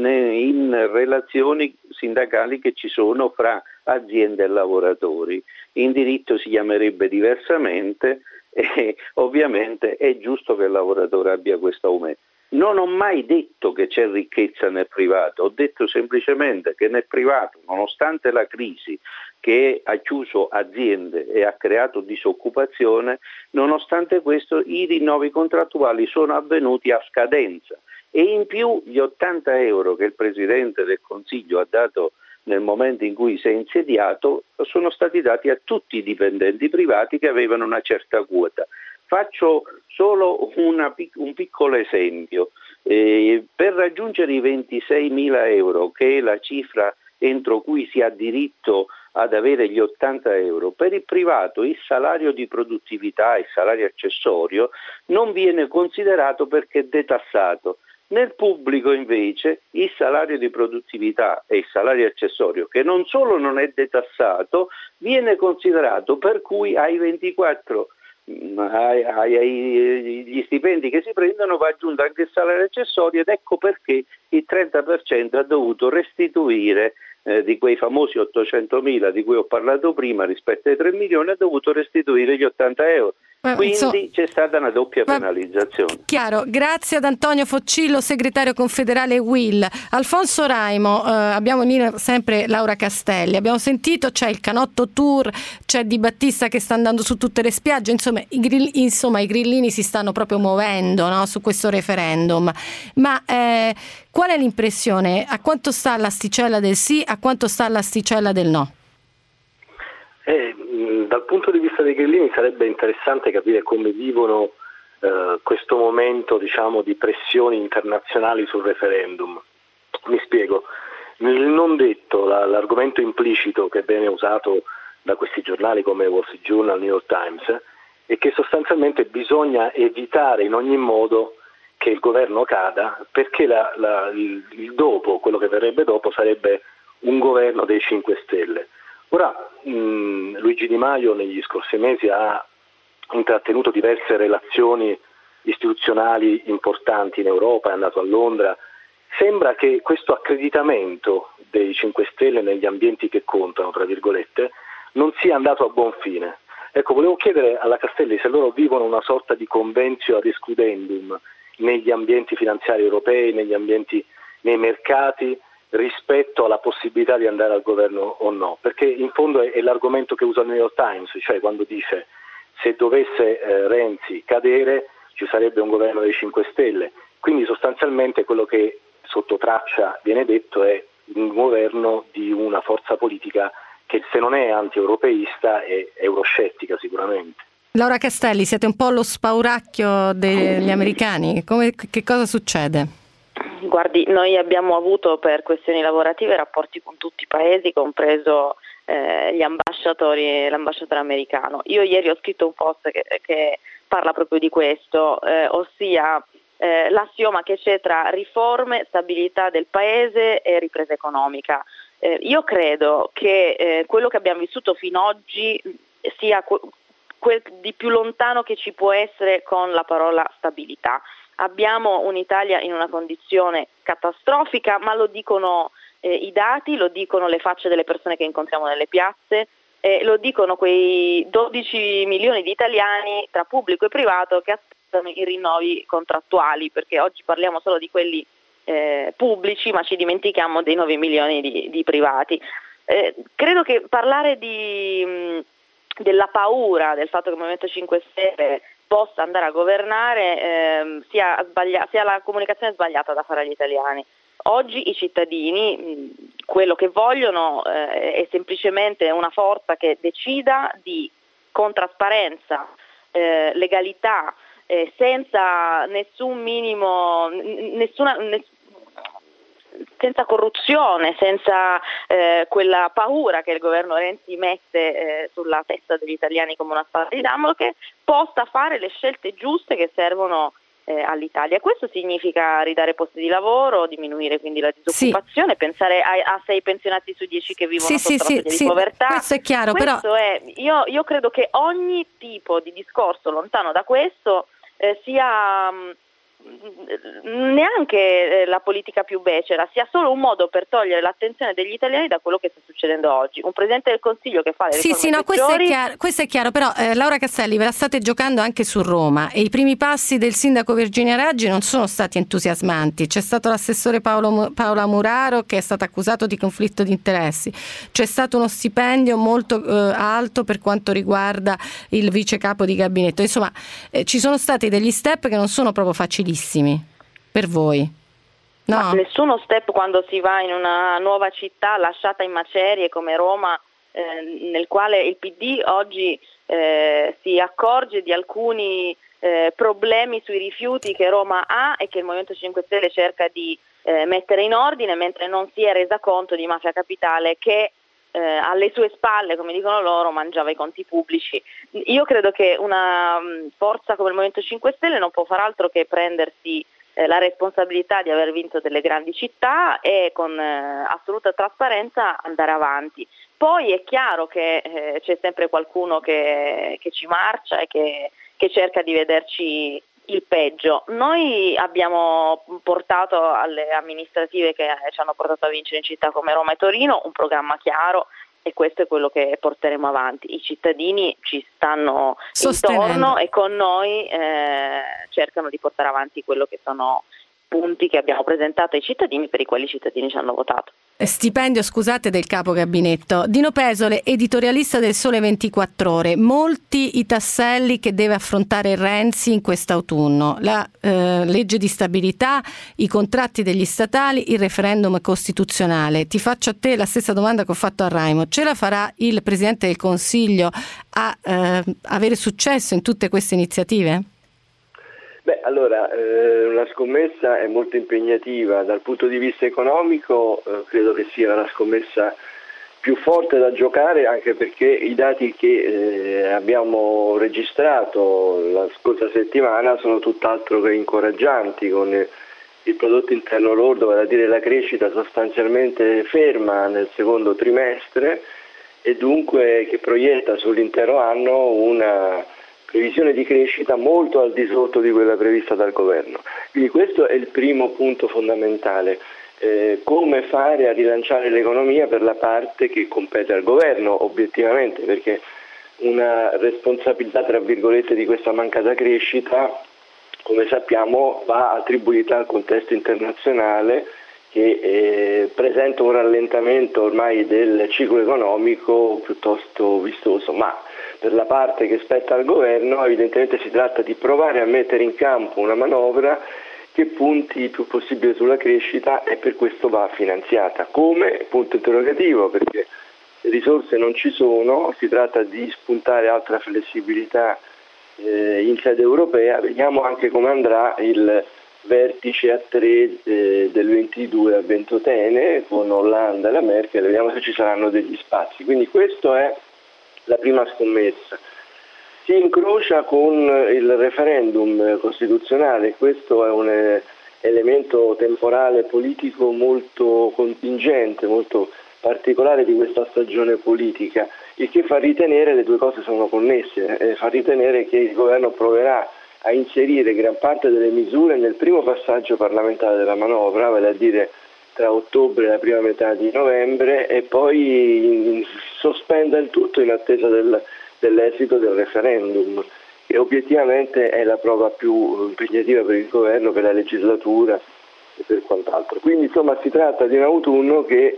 in relazioni sindacali che ci sono fra aziende e lavoratori. In diritto si chiamerebbe diversamente e ovviamente è giusto che il lavoratore abbia questo aumento. Non ho mai detto che c'è ricchezza nel privato, ho detto semplicemente che nel privato, nonostante la crisi che ha chiuso aziende e ha creato disoccupazione, nonostante questo i rinnovi contrattuali sono avvenuti a scadenza e in più gli ottanta euro che il Presidente del Consiglio ha dato nel momento in cui si è insediato sono stati dati a tutti i dipendenti privati che avevano una certa quota. Faccio solo una, un piccolo esempio. Eh, per raggiungere i ventiseimila euro, che è la cifra entro cui si ha diritto ad avere gli ottanta euro, per il privato il salario di produttività, il salario accessorio, non viene considerato perché è detassato. Nel pubblico invece il salario di produttività e il salario accessorio, che non solo non è detassato, viene considerato, per cui ai ventiquattro ai, ai, ai, gli stipendi che si prendono va aggiunto anche il salario accessorio, ed ecco perché il trenta per cento ha dovuto restituire eh, di quei famosi ottocentomila di cui ho parlato prima rispetto ai tre milioni, ha dovuto restituire gli ottanta euro. Quindi so, c'è stata una doppia va, penalizzazione. Chiaro, grazie ad Antonio Foccillo, segretario confederale U I L. Alfonso Raimo, eh, abbiamo lì sempre Laura Castelli, abbiamo sentito c'è il Canotto Tour, c'è Di Battista che sta andando su tutte le spiagge, insomma i, grill, insomma, i grillini si stanno proprio muovendo, no, su questo referendum. Ma eh, qual è l'impressione? A quanto sta l'asticella del sì, a quanto sta l'asticella del no? Eh, dal punto di vista dei grillini sarebbe interessante capire come vivono eh, questo momento, diciamo, di pressioni internazionali sul referendum. Mi spiego. Nel non detto, la, l'argomento implicito che viene usato da questi giornali come Wall Street Journal, New York Times, è che sostanzialmente bisogna evitare in ogni modo che il governo cada, perché la, la, il, il dopo, quello che verrebbe dopo, sarebbe un governo dei cinque Stelle. Ora, mh, Luigi Di Maio negli scorsi mesi ha intrattenuto diverse relazioni istituzionali importanti in Europa, è andato a Londra. Sembra che questo accreditamento dei cinque Stelle negli ambienti che contano, tra virgolette, non sia andato a buon fine. Ecco, volevo chiedere alla Castelli se loro vivono una sorta di conventio ad excludendum negli ambienti finanziari europei, negli ambienti, nei mercati, rispetto alla possibilità di andare al governo o no, perché in fondo è, è l'argomento che usa il New York Times, cioè quando dice se dovesse eh, Renzi cadere ci sarebbe un governo dei cinque Stelle, quindi sostanzialmente quello che sotto traccia viene detto è un governo di una forza politica che se non è anti-europeista è euroscettica sicuramente. Laura Castelli, siete un po' lo spauracchio degli americani, come, che cosa succede? Guardi, noi abbiamo avuto per questioni lavorative rapporti con tutti i paesi, compreso eh, gli ambasciatori e l'ambasciatore americano. Io ieri ho scritto un post che, che parla proprio di questo, eh, ossia eh, l'assioma che c'è tra riforme, stabilità del paese e ripresa economica. Eh, io credo che eh, quello che abbiamo vissuto fino ad oggi sia que- quel di più lontano che ci può essere con la parola stabilità. Abbiamo un'Italia in una condizione catastrofica, ma lo dicono eh, i dati, lo dicono le facce delle persone che incontriamo nelle piazze, eh, lo dicono quei dodici milioni di italiani tra pubblico e privato che aspettano i rinnovi contrattuali, perché oggi parliamo solo di quelli eh, pubblici, ma ci dimentichiamo dei nove milioni di, di privati. Eh, credo che parlare di, mh, della paura del fatto che il Movimento cinque Stelle possa andare a governare ehm, sia, sbaglia- sia la comunicazione sbagliata da fare agli italiani. Oggi i cittadini mh, quello che vogliono eh, è semplicemente una forza che decida di, con trasparenza, eh, legalità, eh, senza nessun minimo, n- nessuna, ness- senza corruzione, senza eh, quella paura che il governo Renzi mette eh, sulla testa degli italiani come una spada di Damocle, possa fare le scelte giuste che servono eh, all'Italia. Questo significa ridare posti di lavoro, diminuire quindi la disoccupazione, sì. pensare a, a sei pensionati su dieci che vivono sì, sotto sì, la soglia sì, di povertà. Questo è chiaro, questo però è, io, io credo che ogni tipo di discorso lontano da questo eh, sia mh, neanche la politica più becera, sia solo un modo per togliere l'attenzione degli italiani da quello che sta succedendo oggi. Un Presidente del Consiglio che fa le riforme sì, sì, no, peggiori... questo è chiaro, questo è chiaro, però eh, Laura Castelli, ve la state giocando anche su Roma e i primi passi del sindaco Virginia Raggi non sono stati entusiasmanti. C'è stato l'assessore Paolo, Paola Muraro che è stato accusato di conflitto di interessi, c'è stato uno stipendio molto eh, alto per quanto riguarda il vice capo di gabinetto, insomma eh, ci sono stati degli step che non sono proprio facilissimi per voi. No. Ma nessuno step quando si va in una nuova città lasciata in macerie come Roma, eh, nel quale il P D oggi eh, si accorge di alcuni eh, problemi sui rifiuti che Roma ha e che il Movimento cinque Stelle cerca di eh, mettere in ordine, mentre non si è resa conto di Mafia Capitale che eh, alle sue spalle, come dicono loro, mangiava i conti pubblici. Io credo che una forza come il Movimento cinque Stelle non può far altro che prendersi eh, la responsabilità di aver vinto delle grandi città e con eh, assoluta trasparenza andare avanti. Poi è chiaro che eh, c'è sempre qualcuno che, che ci marcia e che, che cerca di vederci il peggio. Noi abbiamo portato alle amministrative che ci hanno portato a vincere in città come Roma e Torino un programma chiaro e questo è quello che porteremo avanti. I cittadini ci stanno intorno e con noi eh, cercano di portare avanti quello che sono punti che abbiamo presentato ai cittadini, per i quali i cittadini ci hanno votato. Stipendio, scusate, del capo gabinetto. Dino Pesole, editorialista del Sole ventiquattro Ore. Molti i tasselli che deve affrontare Renzi in quest'autunno. La eh, legge di stabilità, i contratti degli statali, il referendum costituzionale. Ti faccio a te la stessa domanda che ho fatto a Raimo. Ce la farà il Presidente del Consiglio a eh, avere successo in tutte queste iniziative? Beh, allora, eh, la scommessa è molto impegnativa. Dal punto di vista economico eh, credo che sia la scommessa più forte da giocare, anche perché i dati che eh, abbiamo registrato la scorsa settimana sono tutt'altro che incoraggianti, con il prodotto interno lordo, vale a dire la crescita sostanzialmente ferma nel secondo trimestre e dunque che proietta sull'intero anno una previsione di crescita molto al di sotto di quella prevista dal governo. Quindi questo è il primo punto fondamentale. Eh, come fare a rilanciare l'economia per la parte che compete al governo, obiettivamente, perché una responsabilità, tra virgolette, di questa mancata crescita, come sappiamo, va attribuita al contesto internazionale che eh, presenta un rallentamento ormai del ciclo economico piuttosto vistoso, ma per la parte che spetta al governo evidentemente si tratta di provare a mettere in campo una manovra che punti il più possibile sulla crescita e per questo va finanziata. Come? Punto interrogativo, perché le risorse non ci sono, si tratta di spuntare altra flessibilità eh, in sede europea. Vediamo anche come andrà il vertice a tre eh, del ventidue a Ventotene con Hollande e la Merkel, vediamo se ci saranno degli spazi. Quindi questo è la prima scommessa. Si incrocia con il referendum costituzionale, questo è un elemento temporale politico molto contingente, molto particolare di questa stagione politica, il che fa ritenere, le due cose sono connesse, eh, fa ritenere che il governo proverà a inserire gran parte delle misure nel primo passaggio parlamentare della manovra, vale a dire tra ottobre e la prima metà di novembre, e poi sospenda il tutto in attesa del, dell'esito del referendum, che obiettivamente è la prova più impegnativa per il governo, per la legislatura e per quant'altro. Quindi insomma si tratta di un autunno che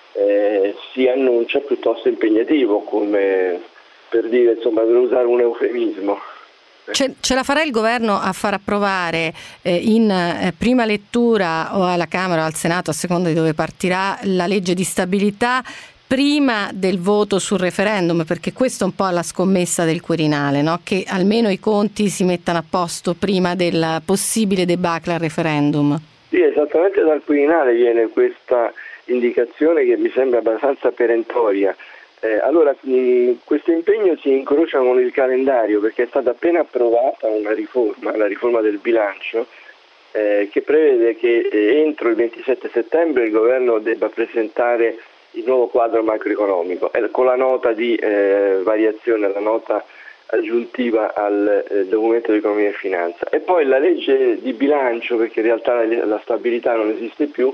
eh, si annuncia piuttosto impegnativo, come per dire, insomma, per usare un eufemismo. Ce, ce la farà il governo a far approvare eh, in eh, prima lettura o alla Camera o al Senato, a seconda di dove partirà, la legge di stabilità prima del voto sul referendum? Perché questo è un po' la scommessa del Quirinale, no? Che almeno i conti si mettano a posto prima del possibile debacle al referendum. Sì, esattamente dal Quirinale viene questa indicazione che mi sembra abbastanza perentoria. Eh, allora, mh, questo impegno si incrocia con il calendario perché è stata appena approvata una riforma, la riforma del bilancio, eh, che prevede che eh, entro il ventisette settembre il governo debba presentare il nuovo quadro macroeconomico eh, con la nota di eh, variazione, la nota aggiuntiva al eh, documento di economia e finanza, e poi la legge di bilancio, perché in realtà la, la stabilità non esiste più,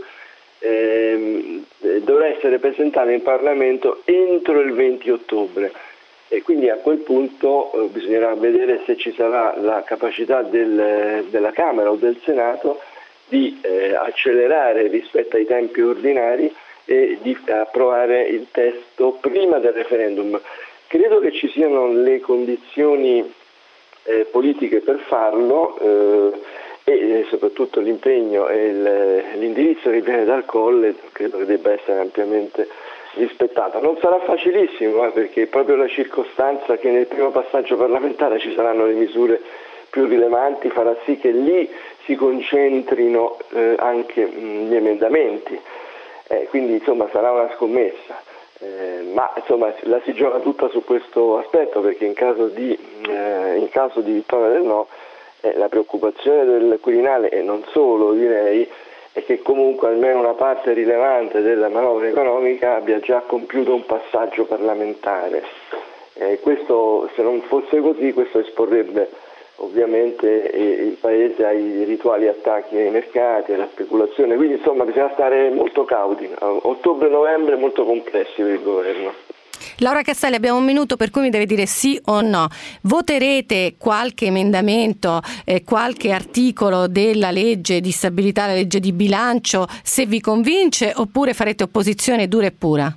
ehm, dovrà essere presentata in Parlamento entro il venti ottobre, e quindi a quel punto eh, bisognerà vedere se ci sarà la capacità del, della Camera o del Senato di eh, accelerare rispetto ai tempi ordinari e di approvare il testo prima del referendum. Credo che ci siano le condizioni eh, politiche per farlo eh, e soprattutto l'impegno e il, l'indirizzo che viene dal Colle credo che debba essere ampiamente rispettato. Non sarà facilissimo eh, perché proprio la circostanza che nel primo passaggio parlamentare ci saranno le misure più rilevanti farà sì che lì si concentrino eh, anche mh, gli emendamenti, eh, quindi insomma sarà una scommessa. Eh, ma insomma la si gioca tutta su questo aspetto, perché in caso di, eh, in caso di vittoria del no eh, la preoccupazione del Quirinale, e non solo direi, è che comunque almeno una parte rilevante della manovra economica abbia già compiuto un passaggio parlamentare. Eh, questo, se non fosse così, questo esporrebbe ovviamente eh, il Paese ai rituali attacchi ai mercati, alla speculazione, quindi insomma bisogna stare molto cauti. Ottobre-novembre molto complessi per il governo. Laura Castelli, abbiamo un minuto per cui mi deve dire sì o no. Voterete qualche emendamento, eh, qualche articolo della legge di stabilità, la legge di bilancio, se vi convince, oppure farete opposizione dura e pura?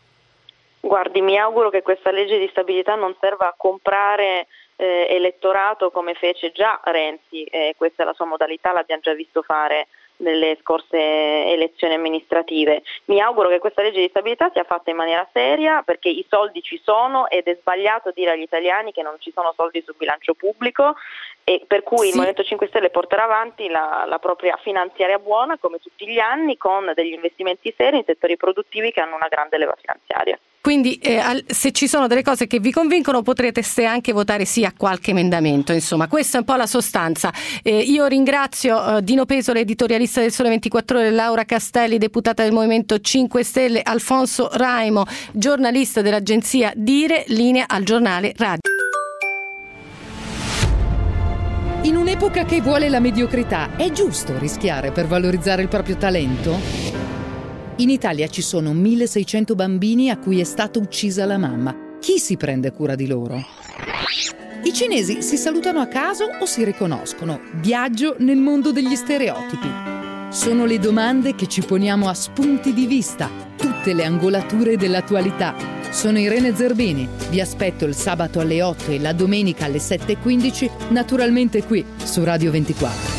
Guardi, mi auguro che questa legge di stabilità non serva a comprare eh, elettorato come fece già Renzi, eh, questa è la sua modalità, l'abbiamo già visto fare nelle scorse elezioni amministrative. Mi auguro che questa legge di stabilità sia fatta in maniera seria, perché i soldi ci sono ed è sbagliato dire agli italiani che non ci sono soldi sul bilancio pubblico, e per cui sì. Il Movimento cinque Stelle porterà avanti la, la propria finanziaria buona come tutti gli anni, con degli investimenti seri in settori produttivi che hanno una grande leva finanziaria. Quindi eh, se ci sono delle cose che vi convincono potrete anche votare sì a qualche emendamento, insomma questa è un po' la sostanza. Eh, io ringrazio eh, Dino Pesole, editorialista del Sole ventiquattro Ore, Laura Castelli, deputata del Movimento cinque Stelle, Alfonso Raimo, giornalista dell'agenzia Dire, linea al giornale radio. In un'epoca che vuole la mediocrità, è giusto rischiare per valorizzare il proprio talento? In Italia ci sono milleseicento bambini a cui è stata uccisa la mamma. Chi si prende cura di loro? I cinesi si salutano a caso o si riconoscono? Viaggio nel mondo degli stereotipi. Sono le domande che ci poniamo a spunti di vista, tutte le angolature dell'attualità. Sono Irene Zerbini, vi aspetto il sabato alle otto e la domenica alle sette e quindici, naturalmente qui su Radio ventiquattro.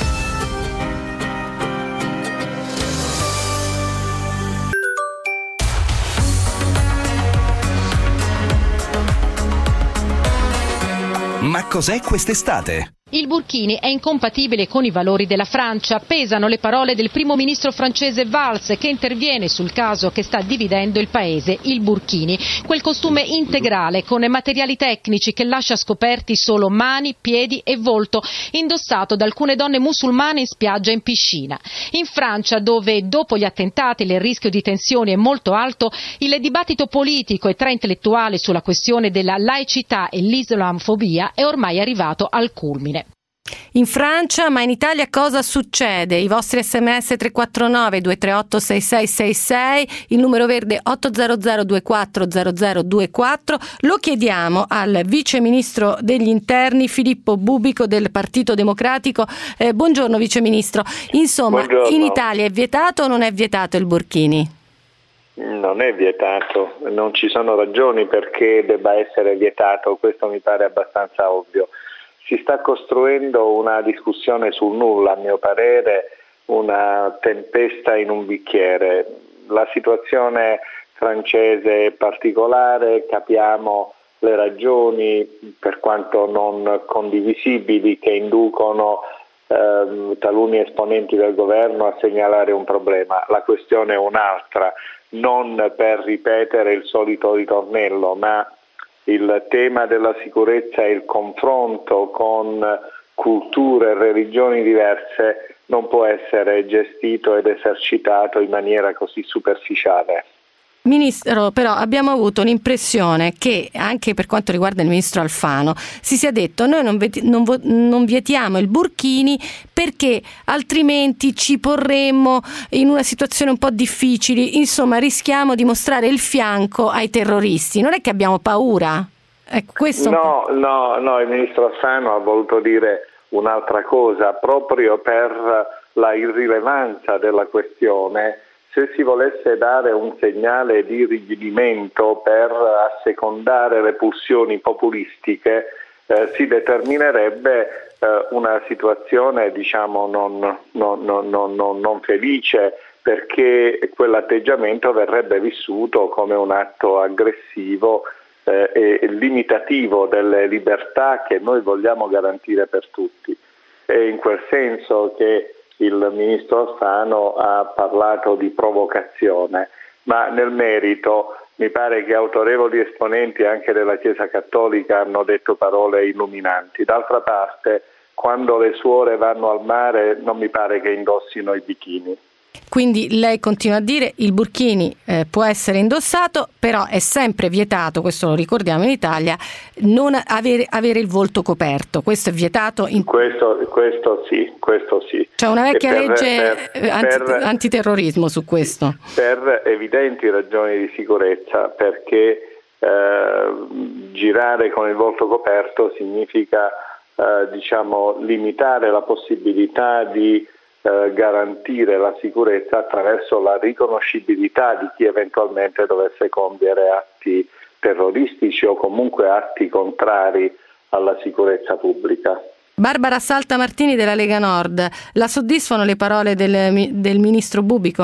Ma cos'è quest'estate? Il Burkini è incompatibile con i valori della Francia, pesano le parole del primo ministro francese Valls, che interviene sul caso che sta dividendo il paese, il Burkini, quel costume integrale con materiali tecnici che lascia scoperti solo mani, piedi e volto, indossato da alcune donne musulmane in spiaggia e in piscina. In Francia, dove dopo gli attentati il rischio di tensioni è molto alto, il dibattito politico e tra intellettuali sulla questione della laicità e l'islamofobia è ormai arrivato al culmine. In Francia, ma in Italia cosa succede? I vostri sms tre quattro nove due tre otto sei sei sei sei, il numero verde otto zero zero due quattro zero zero due quattro. Lo chiediamo al vice ministro degli interni Filippo Bubico del Partito Democratico. Eh, buongiorno vice ministro. Insomma, buongiorno. In Italia è vietato o non è vietato il burkini? Non è vietato, non ci sono ragioni perché debba essere vietato, questo mi pare abbastanza ovvio. Si sta costruendo una discussione sul nulla, a mio parere, una tempesta in un bicchiere. La situazione francese è particolare, capiamo le ragioni, per quanto non condivisibili, che inducono ehm, taluni esponenti del governo a segnalare un problema. La questione è un'altra, non per ripetere il solito ritornello, ma il tema della sicurezza e il confronto con culture e religioni diverse non può essere gestito ed esercitato in maniera così superficiale. Ministro, però abbiamo avuto l'impressione che anche per quanto riguarda il ministro Alfano si sia detto noi non, veti- non, vo- non vietiamo il burkini perché altrimenti ci porremmo in una situazione un po' difficile, insomma rischiamo di mostrare il fianco ai terroristi. Non è che abbiamo paura? Ecco, questo no, no, no, il ministro Alfano ha voluto dire un'altra cosa proprio per la irrilevanza della questione. Se si volesse dare un segnale di irrigidimento per assecondare le pulsioni populistiche, eh, si determinerebbe eh, una situazione diciamo non, non, non, non, non felice, perché quell'atteggiamento verrebbe vissuto come un atto aggressivo eh, e limitativo delle libertà che noi vogliamo garantire per tutti. È in quel senso che il ministro Alfano ha parlato di provocazione, ma nel merito mi pare che autorevoli esponenti anche della Chiesa Cattolica hanno detto parole illuminanti. D'altra parte, quando le suore vanno al mare non mi pare che indossino i bikini. Quindi lei continua a dire il burkini eh, può essere indossato, però è sempre vietato, questo lo ricordiamo in Italia, non avere, avere il volto coperto. Questo è vietato in... Questo, questo sì, questo sì. C'è una vecchia per, legge per, anti, per, antiterrorismo su questo. Per evidenti ragioni di sicurezza, perché eh, girare con il volto coperto significa eh, diciamo limitare la possibilità di garantire la sicurezza attraverso la riconoscibilità di chi eventualmente dovesse compiere atti terroristici o comunque atti contrari alla sicurezza pubblica. Barbara Saltamartini della Lega Nord, la soddisfano le parole del, del ministro Bubbico?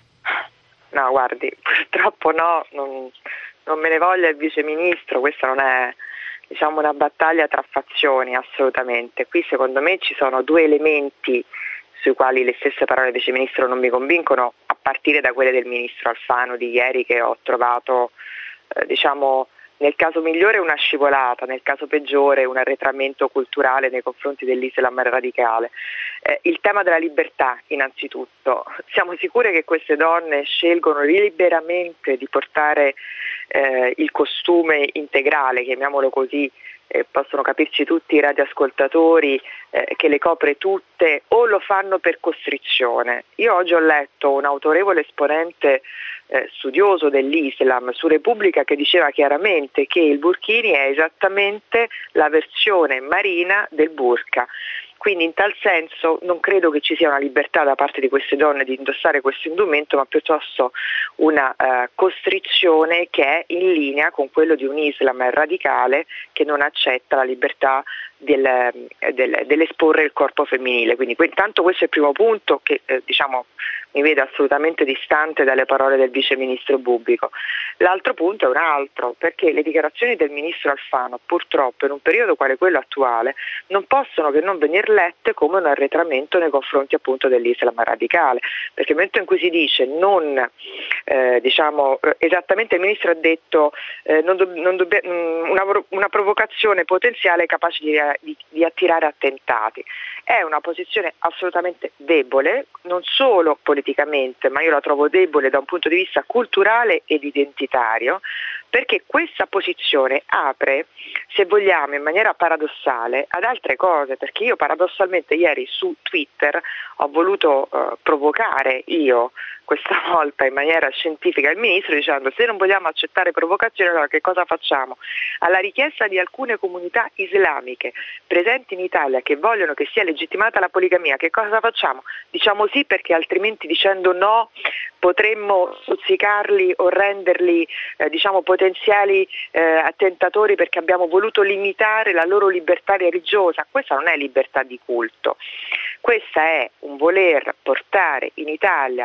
No, guardi, purtroppo no, non, non me ne voglia il viceministro, questa non è diciamo una battaglia tra fazioni, assolutamente. Qui secondo me ci sono due elementi sui quali le stesse parole del viceministro non mi convincono, a partire da quelle del ministro Alfano di ieri, che ho trovato eh, diciamo nel caso migliore una scivolata, nel caso peggiore un arretramento culturale nei confronti dell'Islam radicale. Eh, il tema della libertà innanzitutto, siamo sicure che queste donne scelgono liberamente di portare eh, il costume integrale, chiamiamolo così, eh, possono capirci tutti i radioascoltatori, eh, che le copre tutte, o lo fanno per costrizione? Io oggi ho letto un autorevole esponente eh, studioso dell'Islam su Repubblica che diceva chiaramente che il burkini è esattamente la versione marina del burqa. Quindi in tal senso non credo che ci sia una libertà da parte di queste donne di indossare questo indumento, ma piuttosto una uh, costrizione che è in linea con quello di un Islam radicale che non accetta la libertà del, del, dell'esporre il corpo femminile. Quindi intanto questo è il primo punto che eh, diciamo mi vede assolutamente distante dalle parole del viceministro Bubbico. L'altro punto è un altro, perché le dichiarazioni del ministro Alfano purtroppo in un periodo quale quello attuale non possono che non venir lette come un arretramento nei confronti appunto dell'Islam radicale, perché nel momento in cui si dice non eh, diciamo esattamente il ministro ha detto eh, non do, non dobbe, una, una provocazione potenziale capace di, di, di attirare attentati, è una posizione assolutamente debole, non solo politicamente, ma io la trovo debole da un punto di vista culturale ed identitario, perché questa posizione apre, se vogliamo in maniera paradossale, ad altre cose, perché io paradossalmente ieri su Twitter ho voluto uh, provocare io questa volta in maniera scientifica il ministro dicendo: se non vogliamo accettare provocazioni, allora che cosa facciamo? Alla richiesta di alcune comunità islamiche presenti in Italia che vogliono che sia legittimata la poligamia, che cosa facciamo? Diciamo sì, perché altrimenti dicendo no potremmo stuzzicarli o renderli eh, diciamo potenziali eh, attentatori, perché abbiamo voluto limitare la loro libertà religiosa. Questa non è libertà di culto, questa è un voler portare in Italia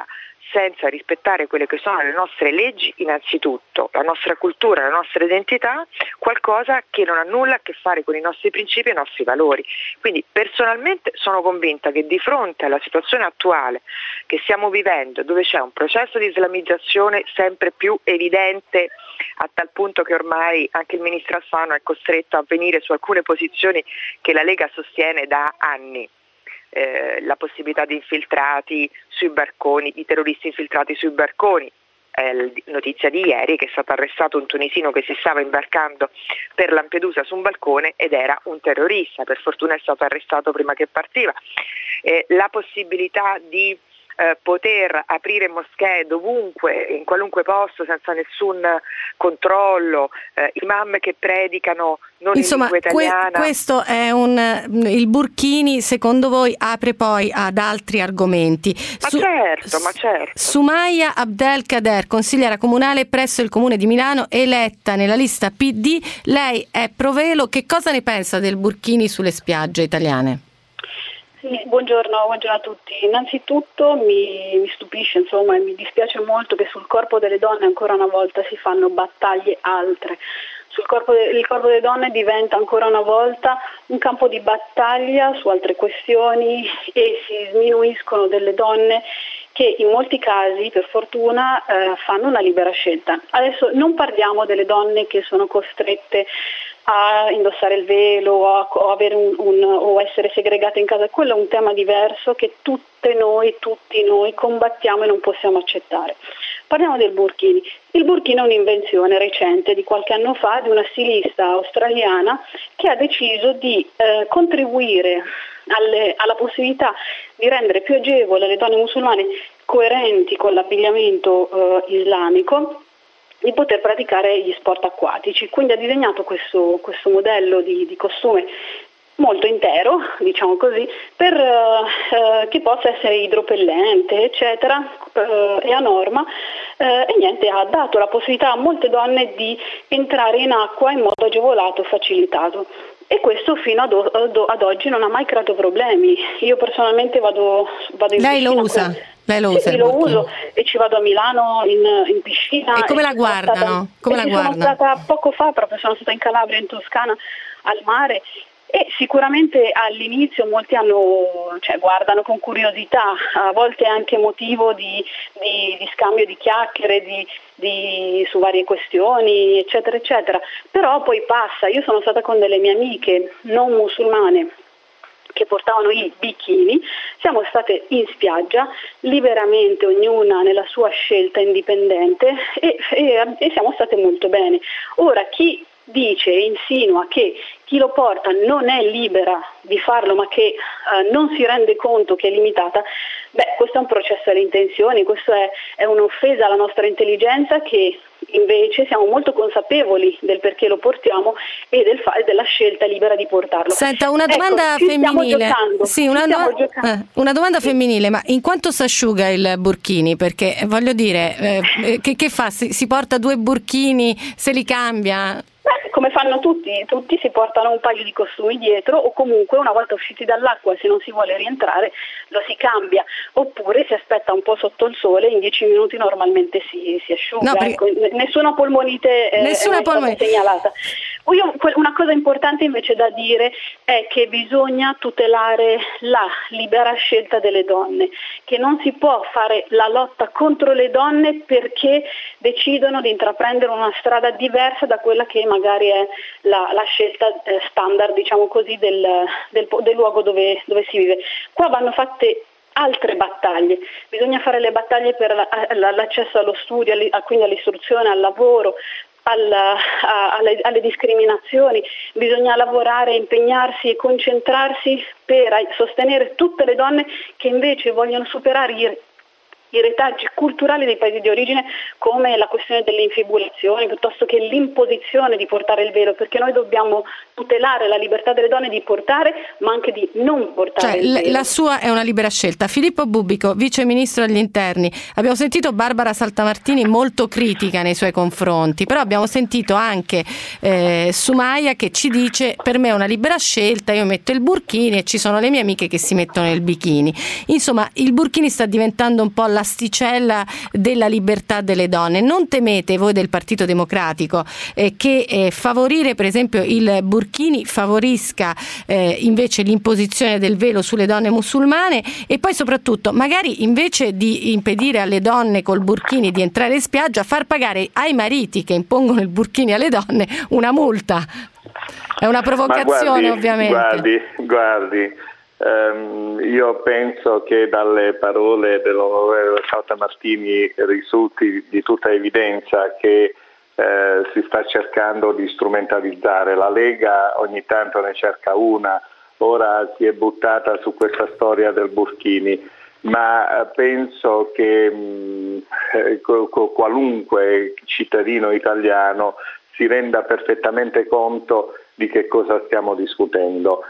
senza rispettare quelle che sono le nostre leggi innanzitutto, la nostra cultura, la nostra identità, qualcosa che non ha nulla a che fare con i nostri principi e i nostri valori. Quindi personalmente sono convinta che di fronte alla situazione attuale che stiamo vivendo, dove c'è un processo di islamizzazione sempre più evidente, a tal punto che ormai anche il ministro Alfano è costretto a venire su alcune posizioni che la Lega sostiene da anni, eh, la possibilità di infiltrati sui barconi, di terroristi infiltrati sui barconi. Eh, notizia di ieri che è stato arrestato un tunisino che si stava imbarcando per Lampedusa su un balcone ed era un terrorista, per fortuna è stato arrestato prima che partiva. Eh, la possibilità di Eh, poter aprire moschee dovunque, in qualunque posto, senza nessun controllo, eh, imam che predicano non Insomma, in lingua italiana. Que- questo è un il Burkini, secondo voi, apre poi ad altri argomenti. Ma Su- certo, ma certo. Sumaya Abdelkader, consigliera comunale presso il Comune di Milano, eletta nella lista P D. Lei è pro velo. Che cosa ne pensa del Burkini sulle spiagge italiane? Sì, buongiorno, buongiorno a tutti. Innanzitutto mi, mi stupisce, insomma, e mi dispiace molto che sul corpo delle donne ancora una volta si fanno battaglie altre. Sul corpo de, il corpo delle donne diventa ancora una volta un campo di battaglia su altre questioni e si sminuiscono delle donne che in molti casi, per fortuna, eh, fanno una libera scelta. Adesso non parliamo delle donne che sono costrette a indossare il velo o, a, o, avere un, un, o essere segregate in casa. Quello è un tema diverso che tutte noi, tutti noi combattiamo e non possiamo accettare. Parliamo del burkini. Il burkini è un'invenzione recente di qualche anno fa di una stilista australiana che ha deciso di eh, contribuire alle, alla possibilità di rendere più agevole alle donne musulmane coerenti con l'abbigliamento eh, islamico di poter praticare gli sport acquatici. Quindi ha disegnato questo, questo modello di, di costume molto intero, diciamo così, per eh, che possa essere idropellente, eccetera, eh, e a norma, eh, e niente, ha dato la possibilità a molte donne di entrare in acqua in modo agevolato e facilitato. E questo fino ad, o- ad oggi non ha mai creato problemi. Io personalmente vado, vado in Lei piscina. lo usa? Con... Lei lo sì, usa? Sì, lo uso e ci vado a Milano in, in piscina. E come e la guardano? Stata, come e la sono guardano? stata poco fa, proprio sono stata in Calabria, in Toscana, al mare. E sicuramente all'inizio molti hanno, cioè, guardano con curiosità, a volte anche motivo di, di, di scambio di chiacchiere di, di, su varie questioni, eccetera, eccetera. Però poi passa. Io sono stata con delle mie amiche non musulmane che portavano i bikini, siamo state in spiaggia liberamente, ognuna nella sua scelta indipendente e, e, e siamo state molto bene. Ora chi dice e insinua che chi lo porta non è libera di farlo ma che eh, non si rende conto che è limitata, beh, questo è un processo alle intenzioni, questo è, è un'offesa alla nostra intelligenza, che invece siamo molto consapevoli del perché lo portiamo e del fa- della scelta libera di portarlo. Senta, una domanda ecco, femminile. Giocando, sì, una, do- eh, una domanda sì. femminile, ma in quanto si asciuga il burkini? Perché voglio dire, eh, che, che fa? Si, si porta due burkini, se li cambia? Beh, come fanno tutti, tutti si portano un paio di costumi dietro, o comunque una volta usciti dall'acqua, se non si vuole rientrare, lo si cambia, oppure si aspetta un po' sotto il sole, in dieci minuti normalmente si, si asciuga. No, perché... ecco, nessuna polmonite eh, nessuna è polmonite. segnalata. Io, una cosa importante invece da dire è che bisogna tutelare la libera scelta delle donne, che non si può fare la lotta contro le donne perché decidono di intraprendere una strada diversa da quella che magari è la, la scelta eh, standard, diciamo così, del, del, del luogo dove, dove si vive. Qua vanno fatte altre battaglie, bisogna fare le battaglie per la, l'accesso allo studio, quindi all'istruzione, al lavoro, alla, a, alle, alle discriminazioni, bisogna lavorare, impegnarsi e concentrarsi per sostenere tutte le donne che invece vogliono superare i i retaggi culturali dei paesi di origine, come la questione delle infibulazioni piuttosto che l'imposizione di portare il velo, perché noi dobbiamo tutelare la libertà delle donne di portare ma anche di non portare cioè, il velo. La sua è una libera scelta. Filippo Bubbico, vice ministro agli interni, abbiamo sentito Barbara Saltamartini molto critica nei suoi confronti, però abbiamo sentito anche eh, Sumaya che ci dice: per me è una libera scelta, io metto il burkini e ci sono le mie amiche che si mettono il bikini. Insomma, il burkini sta diventando un po' la l'asticella della libertà delle donne. Non temete voi del Partito Democratico eh, che eh, favorire per esempio il burkini favorisca eh, invece l'imposizione del velo sulle donne musulmane, e poi soprattutto magari invece di impedire alle donne col burkini di entrare in spiaggia, far pagare ai mariti che impongono il burkini alle donne una multa? È una provocazione, guardi, ovviamente. Guardi, guardi, ehm, io penso che dalle parole dell'onorevole Saltamartini risulti di tutta evidenza che eh, si sta cercando di strumentalizzare. La Lega ogni tanto ne cerca una, ora si è buttata su questa storia del burkini, ma penso che mh, qualunque cittadino italiano si renda perfettamente conto di che cosa stiamo discutendo,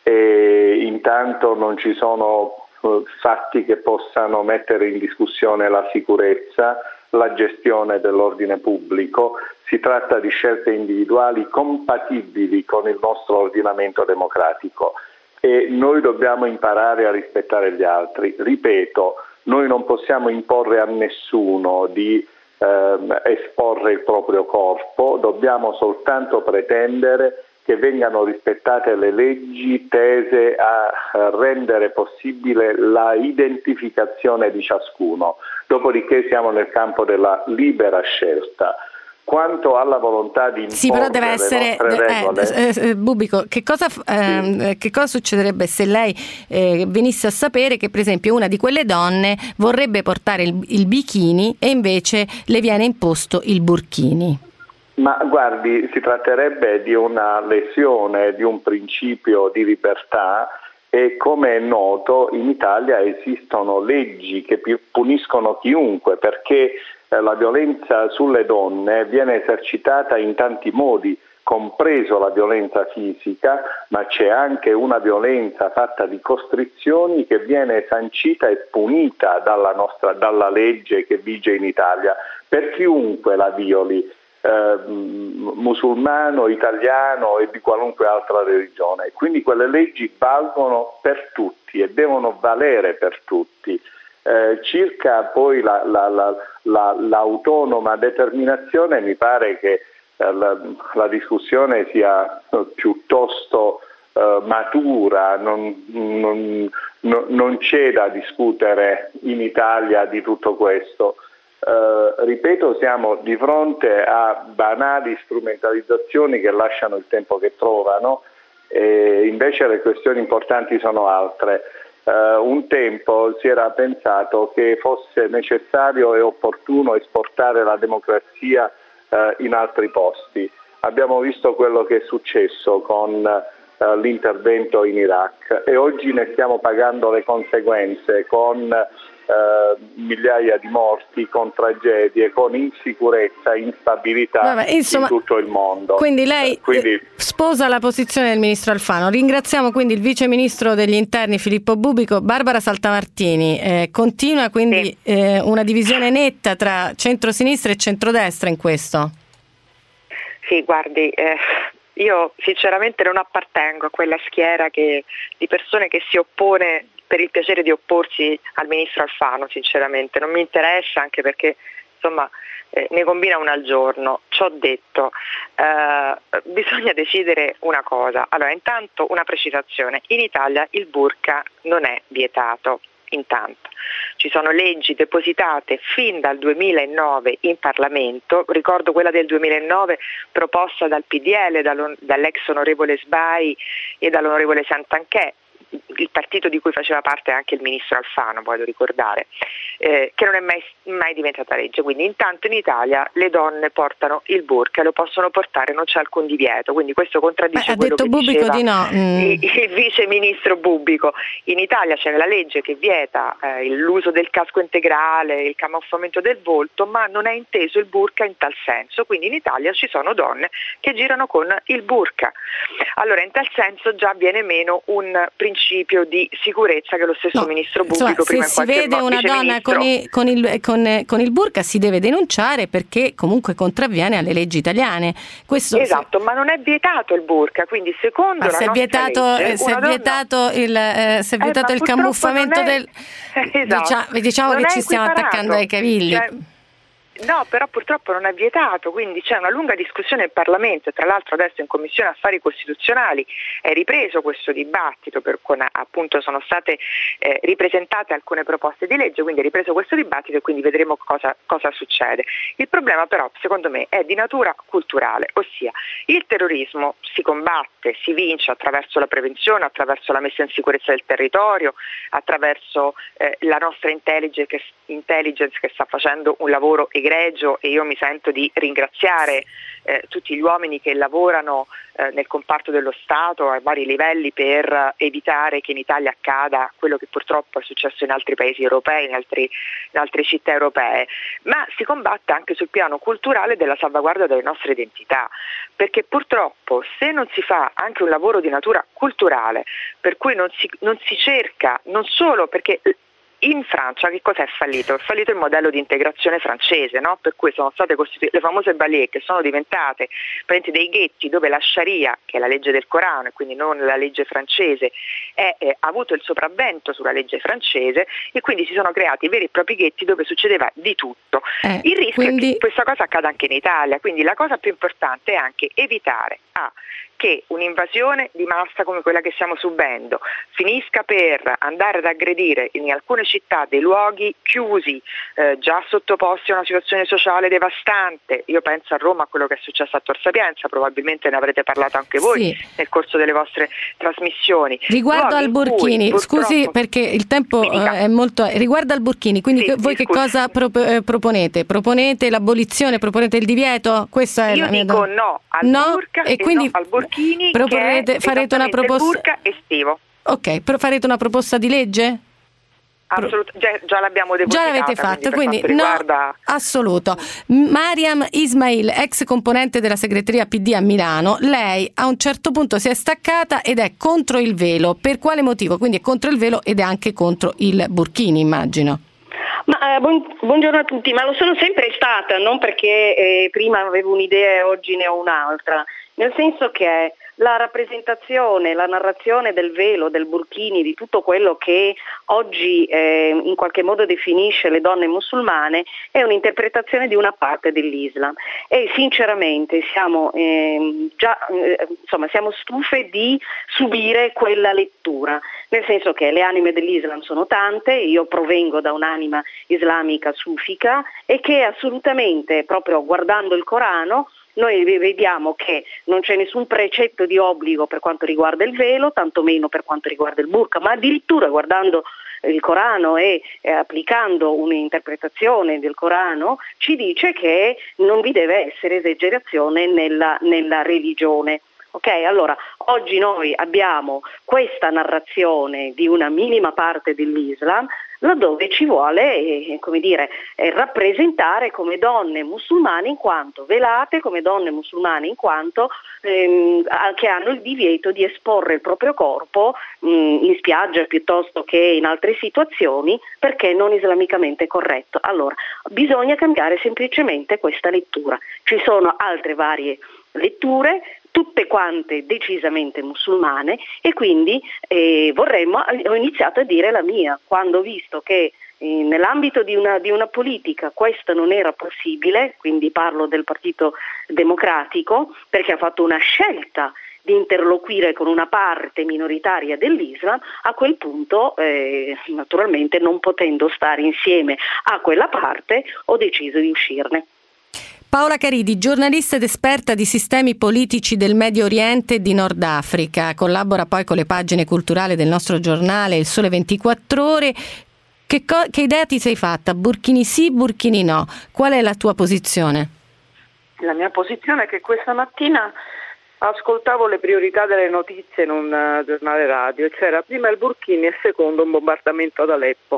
e intanto non ci sono uh, fatti che possano mettere in discussione la sicurezza, la gestione dell'ordine pubblico. Si tratta di scelte individuali compatibili con il nostro ordinamento democratico e noi dobbiamo imparare a rispettare gli altri. Ripeto, noi non possiamo imporre a nessuno di ehm, esporre il proprio corpo, dobbiamo soltanto pretendere che vengano rispettate le leggi tese a rendere possibile la identificazione di ciascuno. Dopodiché siamo nel campo della libera scelta. Quanto alla volontà di imporre sì, però deve essere le nostre regole, eh, eh, Bubico, che cosa, eh, sì. che cosa succederebbe se lei eh, venisse a sapere che per esempio una di quelle donne vorrebbe portare il, il bikini e invece le viene imposto il burkini? Ma guardi, si tratterebbe di una lesione di un principio di libertà e, come è noto, in Italia esistono leggi che puniscono chiunque, perché la violenza sulle donne viene esercitata in tanti modi, compreso la violenza fisica, ma c'è anche una violenza fatta di costrizioni che viene sancita e punita dalla nostra, dalla legge che vige in Italia per chiunque la violi, eh, musulmano, italiano e di qualunque altra religione. Quindi quelle leggi valgono per tutti e devono valere per tutti. Eh, circa poi la, la, la, la, l'autonoma determinazione, mi pare che eh, la, la discussione sia eh, piuttosto eh, matura, non, non, non, non c'è da discutere in Italia di tutto questo. Eh, ripeto, siamo di fronte a banali strumentalizzazioni che lasciano il tempo che trovano, e invece le questioni importanti sono altre. Uh, un tempo si era pensato che fosse necessario e opportuno esportare la democrazia uh, in altri posti. Abbiamo visto quello che è successo con uh, l'intervento in Iraq e oggi ne stiamo pagando le conseguenze con uh, migliaia di morti, con tragedie, con insicurezza, instabilità. Vabbè, insomma, in tutto il mondo. Quindi lei uh, quindi, sposa la posizione del ministro Alfano. Ringraziamo quindi il vice ministro degli interni Filippo Bubico. Barbara Saltamartini, eh, continua quindi sì. eh, una divisione netta tra centrosinistra e centrodestra in questo? Sì, guardi, eh, io sinceramente non appartengo a quella schiera che, di persone che si oppone per il piacere di opporsi al ministro Alfano, sinceramente. Non mi interessa, anche perché insomma eh, ne combina una al giorno. Ciò detto, eh, bisogna decidere una cosa. Allora, intanto una precisazione: in Italia il burqa non è vietato. Intanto ci sono leggi depositate fin dal duemilanove in Parlamento, ricordo quella del duemilanove proposta dal P D L, dall'ex onorevole Sbai e dall'onorevole Santanchè, il partito di cui faceva parte anche il ministro Alfano, voglio ricordare, eh, che non è mai, mai diventata legge. Quindi intanto in Italia le donne portano il burqa e lo possono portare, non c'è alcun divieto, quindi questo contraddice Beh, quello ha detto che Bubico diceva di no. mm. il, il vice ministro Bubico. In Italia c'è la legge che vieta eh, l'uso del casco integrale, il camuffamento del volto, ma non è inteso il burqa in tal senso, quindi in Italia ci sono donne che girano con il burqa. Allora, in tal senso già viene meno un principio principio di sicurezza che lo stesso no, ministro insomma, pubblico prima se in si vede una donna con, i, con, il, con, con il burka si deve denunciare, perché comunque contravviene alle leggi italiane. Questo esatto, se... ma non è vietato il burka, quindi secondo ma la se è vietato, legge, se è donna... vietato il, eh, se è vietato eh, il camuffamento è... del esatto. diciamo, diciamo non che ci stiamo attaccando ai cavilli. Cioè... No, però purtroppo non è vietato, quindi c'è una lunga discussione in Parlamento, e tra l'altro adesso in Commissione Affari Costituzionali è ripreso questo dibattito, per cui appunto sono state eh, ripresentate alcune proposte di legge, quindi è ripreso questo dibattito e quindi vedremo cosa, cosa succede. Il problema però secondo me è di natura culturale, ossia il terrorismo si combatte, si vince attraverso la prevenzione, attraverso la messa in sicurezza del territorio, attraverso eh, la nostra intelligence che, intelligence che sta facendo un lavoro egregio, e io mi sento di ringraziare eh, tutti gli uomini che lavorano eh, nel comparto dello Stato a vari livelli per evitare che in Italia accada quello che purtroppo è successo in altri paesi europei, in, altri, in altre città europee, ma si combatte anche sul piano culturale della salvaguardia delle nostre identità, perché purtroppo se non si fa anche un lavoro di natura culturale, per cui non si, non si cerca, non solo perché in Francia che cosa è fallito? È fallito il modello di integrazione francese, no? Per cui sono state costituite le famose balìe, che sono diventate dei ghetti dove la Sharia, che è la legge del Corano e quindi non la legge francese, è, è, ha avuto il sopravvento sulla legge francese, e quindi si sono creati veri e propri ghetti dove succedeva di tutto. Eh, il rischio quindi... è che questa cosa accada anche in Italia, quindi la cosa più importante è anche evitare a che un'invasione di massa come quella che stiamo subendo finisca per andare ad aggredire in alcune città dei luoghi chiusi, eh, già sottoposti a una situazione sociale devastante. Io penso a Roma, a quello che è successo a Tor Sapienza, probabilmente ne avrete parlato anche voi sì. nel corso delle vostre trasmissioni. Riguardo al Burkini, cui, scusi perché il tempo eh, è molto... Riguardo al Burkini, quindi sì, voi che scusi. cosa pro- eh, proponete? Proponete l'abolizione, proponete il divieto? Questa è Io la mia dico do- no al no? burka e e quindi no al Burkini, proporrete, che è farete una proposta... burka estivo. Ok, però farete una proposta di legge? Assolutamente, già, già l'abbiamo depositata. Già l'avete fatto, quindi, quindi no, riguarda... assoluto. Mariam Ismail, ex componente della segreteria P D a Milano, lei a un certo punto si è staccata ed è contro il velo. Per quale motivo? Quindi è contro il velo ed è anche contro il burkini, immagino. Ma, eh, buon, buongiorno a tutti, ma lo sono sempre stata, non perché eh, prima avevo un'idea e oggi ne ho un'altra, nel senso che la rappresentazione, la narrazione del velo, del burkini, di tutto quello che oggi eh, in qualche modo definisce le donne musulmane è un'interpretazione di una parte dell'Islam, e sinceramente siamo eh, già eh, insomma siamo stufe di subire quella lettura, nel senso che le anime dell'Islam sono tante, io provengo da un'anima islamica sufica, e che assolutamente, proprio guardando il Corano, noi vediamo che non c'è nessun precetto di obbligo per quanto riguarda il velo, tantomeno per quanto riguarda il burka, ma addirittura guardando il Corano e eh, applicando un'interpretazione del Corano ci dice che non vi deve essere esagerazione nella, nella religione. Ok, allora oggi noi abbiamo questa narrazione di una minima parte dell'Islam, laddove ci vuole eh, come dire, eh, rappresentare come donne musulmane in quanto velate, come donne musulmane in quanto ehm, che hanno il divieto di esporre il proprio corpo mh, in spiaggia piuttosto che in altre situazioni, perché non islamicamente corretto. Allora, bisogna cambiare semplicemente questa lettura. Ci sono altre varie letture, tutte quante decisamente musulmane, e quindi eh, vorremmo, ho iniziato a dire la mia, quando ho visto che eh, nell'ambito di una, di una politica questo non era possibile, quindi parlo del Partito Democratico, perché ha fatto una scelta di interloquire con una parte minoritaria dell'Islam, a quel punto eh, naturalmente non potendo stare insieme a quella parte ho deciso di uscirne. Paola Caridi, giornalista ed esperta di sistemi politici del Medio Oriente e di Nord Africa, collabora poi con le pagine culturali del nostro giornale Il Sole ventiquattro Ore. Che, co- che idea ti sei fatta? Burkini sì, burkini no. Qual è la tua posizione? La mia posizione è che questa mattina ascoltavo le priorità delle notizie in un uh, giornale radio. C'era prima il burkini e secondo un bombardamento ad Aleppo.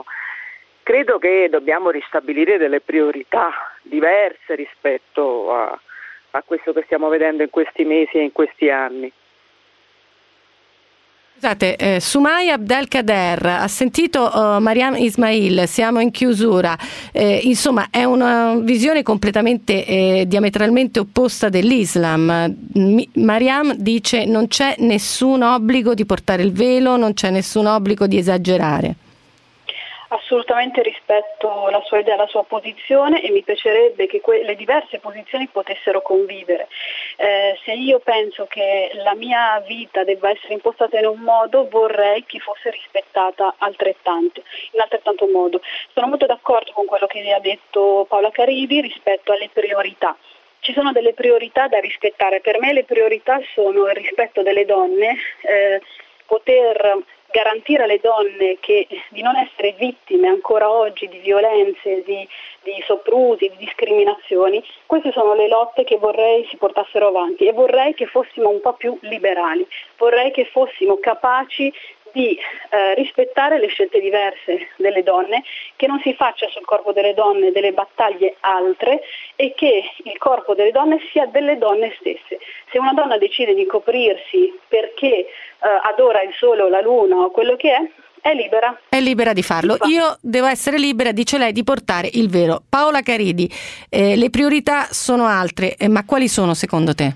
Credo che dobbiamo ristabilire delle priorità diverse rispetto a, a questo che stiamo vedendo in questi mesi e in questi anni. Scusate, eh, Sumaya Abdelkader ha sentito uh, Mariam Ismail, siamo in chiusura, eh, insomma è una visione completamente eh, diametralmente opposta dell'Islam. Mi, Mariam dice non c'è nessun obbligo di portare il velo, non c'è nessun obbligo di esagerare. Assolutamente rispetto la sua idea, la sua posizione, e mi piacerebbe che que- le diverse posizioni potessero convivere. Eh, se io penso che la mia vita debba essere impostata in un modo, vorrei che fosse rispettata altrettanto, in altrettanto modo. Sono molto d'accordo con quello che ha detto Paola Caridi rispetto alle priorità. Ci sono delle priorità da rispettare. Per me le priorità sono il rispetto delle donne, eh, poter garantire alle donne che di non essere vittime ancora oggi di violenze, di, di soprusi, di discriminazioni. Queste sono le lotte che vorrei si portassero avanti, e vorrei che fossimo un po' più liberali, vorrei che fossimo capaci di eh, rispettare le scelte diverse delle donne, che non si faccia sul corpo delle donne delle battaglie altre, e che il corpo delle donne sia delle donne stesse. Se una donna decide di coprirsi perché eh, adora il sole o la luna o quello che è, è libera. È libera di farlo. Io devo essere libera, dice lei, di portare il velo. Paola Caridi, eh, le priorità sono altre, eh, ma quali sono secondo te?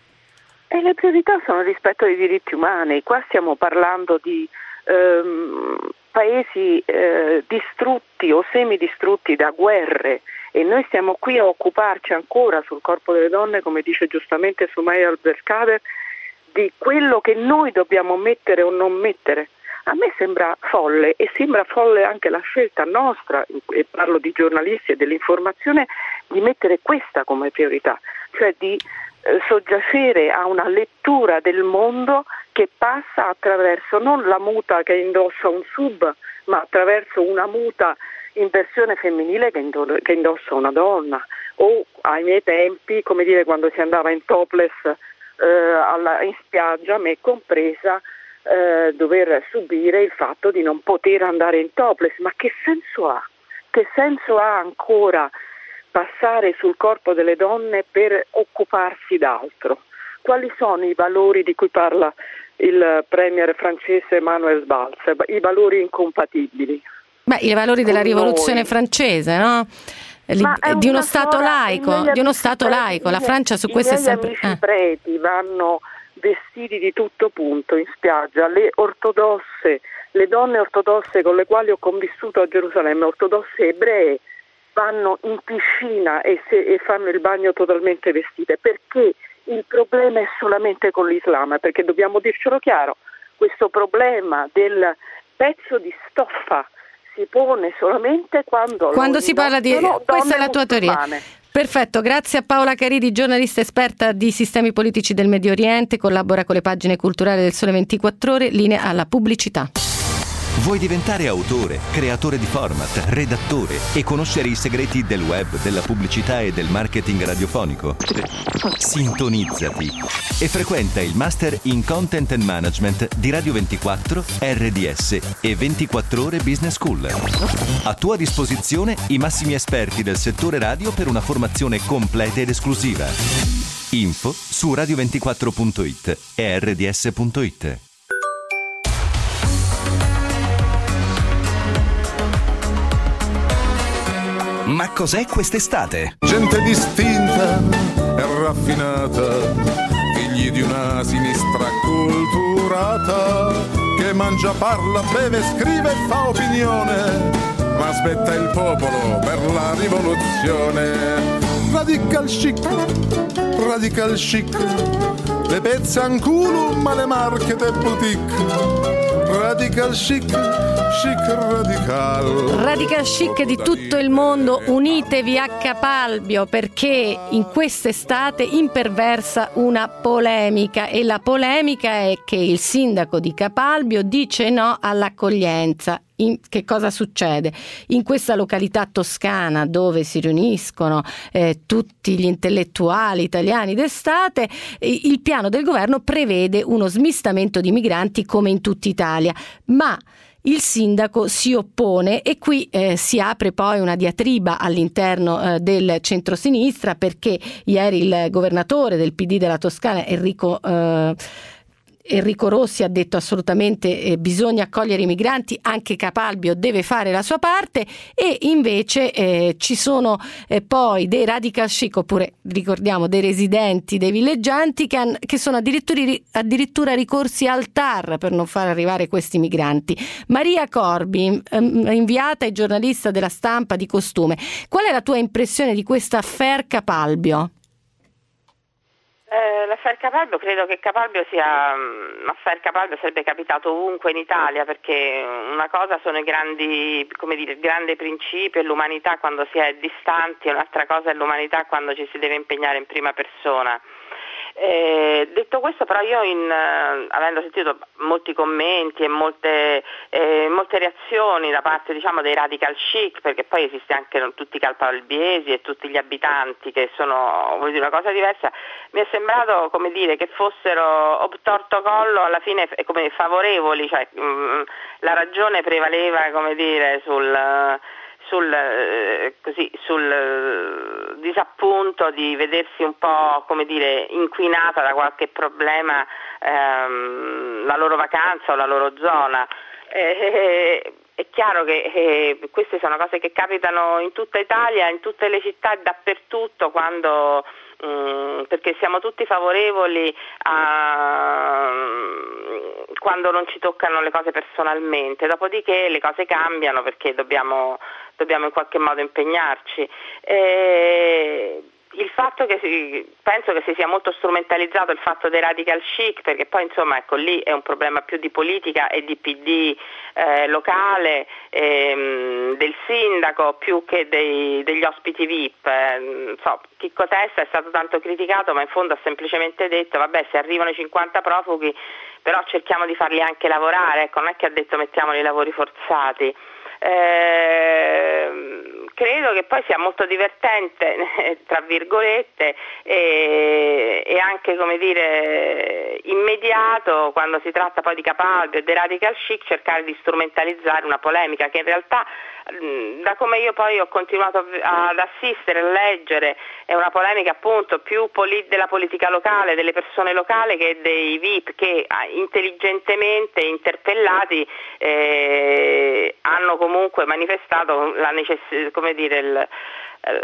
E le priorità sono rispetto ai diritti umani. Qua stiamo parlando di ehm, paesi eh, distrutti o semidistrutti da guerre, e noi stiamo qui a occuparci ancora sul corpo delle donne, come dice giustamente Sumaya Abdelkader, di quello che noi dobbiamo mettere o non mettere. A me sembra folle, e sembra folle anche la scelta nostra, e parlo di giornalisti e dell'informazione, di mettere questa come priorità, cioè di eh, soggiacere a una lettura del mondo che passa attraverso non la muta che indossa un sub, ma attraverso una muta in versione femminile che, indo- che indossa una donna, o ai miei tempi, come dire, quando si andava in topless eh, alla, in spiaggia, me compresa, eh, dover subire il fatto di non poter andare in topless. Ma che senso ha? Che senso ha ancora passare sul corpo delle donne per occuparsi d'altro? Quali sono i valori di cui parla il premier francese Manuel Valls? I valori incompatibili. Beh, i valori della rivoluzione francese, no? Di uno stato laico, di uno stato laico. La Francia su questo è sempre... I miei amici preti vanno vestiti di tutto punto in spiaggia, le ortodosse, le donne ortodosse con le quali ho convissuto a Gerusalemme, ortodosse ebree, vanno in piscina e, se, e fanno il bagno totalmente vestite. Perché il problema è solamente con l'Islam? Perché dobbiamo dircelo chiaro, questo problema del pezzo di stoffa si pone solamente quando, quando si parla di... Questa è la tua teoria. Perfetto, grazie a Paola Caridi, giornalista esperta di sistemi politici del Medio Oriente, collabora con le pagine culturali del Sole ventiquattro Ore, linea alla pubblicità. Vuoi diventare autore, creatore di format, redattore e conoscere i segreti del web, della pubblicità e del marketing radiofonico? Sintonizzati e frequenta il Master in Content and Management di Radio ventiquattro, R D S e ventiquattro Ore Business School. A tua disposizione i massimi esperti del settore radio per una formazione completa ed esclusiva. Info su radio ventiquattro punto it e R D S punto it. Ma cos'è quest'estate? Gente distinta e raffinata, figli di una sinistra culturata, che mangia, parla, beve, scrive e fa opinione, ma aspetta il popolo per la rivoluzione. Radical chic, radical chic, le pezze anculum ma le marche de boutique. Radical chic, chic radical. Radical chic di tutto il mondo, unitevi a Capalbio, perché in quest'estate imperversa una polemica, e la polemica è che il sindaco di Capalbio dice no all'accoglienza. In, che cosa succede? In questa località toscana dove si riuniscono eh, tutti gli intellettuali italiani d'estate, eh, il piano del governo prevede uno smistamento di migranti come in tutta Italia, ma il sindaco si oppone, e qui eh, si apre poi una diatriba all'interno eh, del centrosinistra, perché ieri il governatore del P D della Toscana, Enrico eh, Enrico Rossi ha detto assolutamente eh, bisogna accogliere i migranti, anche Capalbio deve fare la sua parte, e invece eh, ci sono eh, poi dei radical chic, oppure ricordiamo dei residenti, dei villeggianti che, han, che sono addirittura, addirittura ricorsi al T A R per non far arrivare questi migranti. Maria Corbi, ehm, inviata e giornalista della Stampa di Costume, qual è la tua impressione di questa affaire Capalbio? Eh, l'affaire Capalbio, credo che Capalbio sia l'affaire Capalbio sarebbe capitato ovunque in Italia, perché una cosa sono i grandi, come dire, il grande principio e l'umanità quando si è distanti, e un'altra cosa è l'umanità quando ci si deve impegnare in prima persona. Eh, detto questo, però, io in, eh, avendo sentito molti commenti e molte, eh, molte reazioni da parte, diciamo, dei radical chic, perché poi esiste anche non tutti i calpalbiesi e tutti gli abitanti che sono, vuol dire, una cosa diversa, mi è sembrato, come dire, che fossero obtorto collo alla fine come favorevoli, cioè mh, la ragione prevaleva, come dire, sul sul, eh, così, sul eh, disappunto di vedersi un po', come dire, inquinata da qualche problema ehm, la loro vacanza o la loro zona. Eh, è chiaro che eh, queste sono cose che capitano in tutta Italia, in tutte le città e dappertutto, quando mh, perché siamo tutti favorevoli a quando non ci toccano le cose personalmente, dopodiché le cose cambiano perché dobbiamo, dobbiamo in qualche modo impegnarci. E il fatto che si, penso che si sia molto strumentalizzato il fatto dei radical chic, perché poi insomma ecco lì è un problema più di politica e di P D eh, locale, ehm, del sindaco più che dei, degli ospiti V I P. Eh, so, Chicco Testa è stato tanto criticato, ma in fondo ha semplicemente detto vabbè, se arrivano i cinquanta profughi però cerchiamo di farli anche lavorare, ecco, non è che ha detto mettiamoli ai lavori forzati. Eh, credo che poi sia molto divertente, tra virgolette, e, e anche, come dire, immediato quando si tratta poi di Capalbio e dei radical chic cercare di strumentalizzare una polemica che in realtà, da come io poi ho continuato ad assistere, a leggere, è una polemica appunto più poli- della politica locale, delle persone locali, che dei V I P che intelligentemente interpellati eh, hanno comunque manifestato la necess- come dire, il, eh,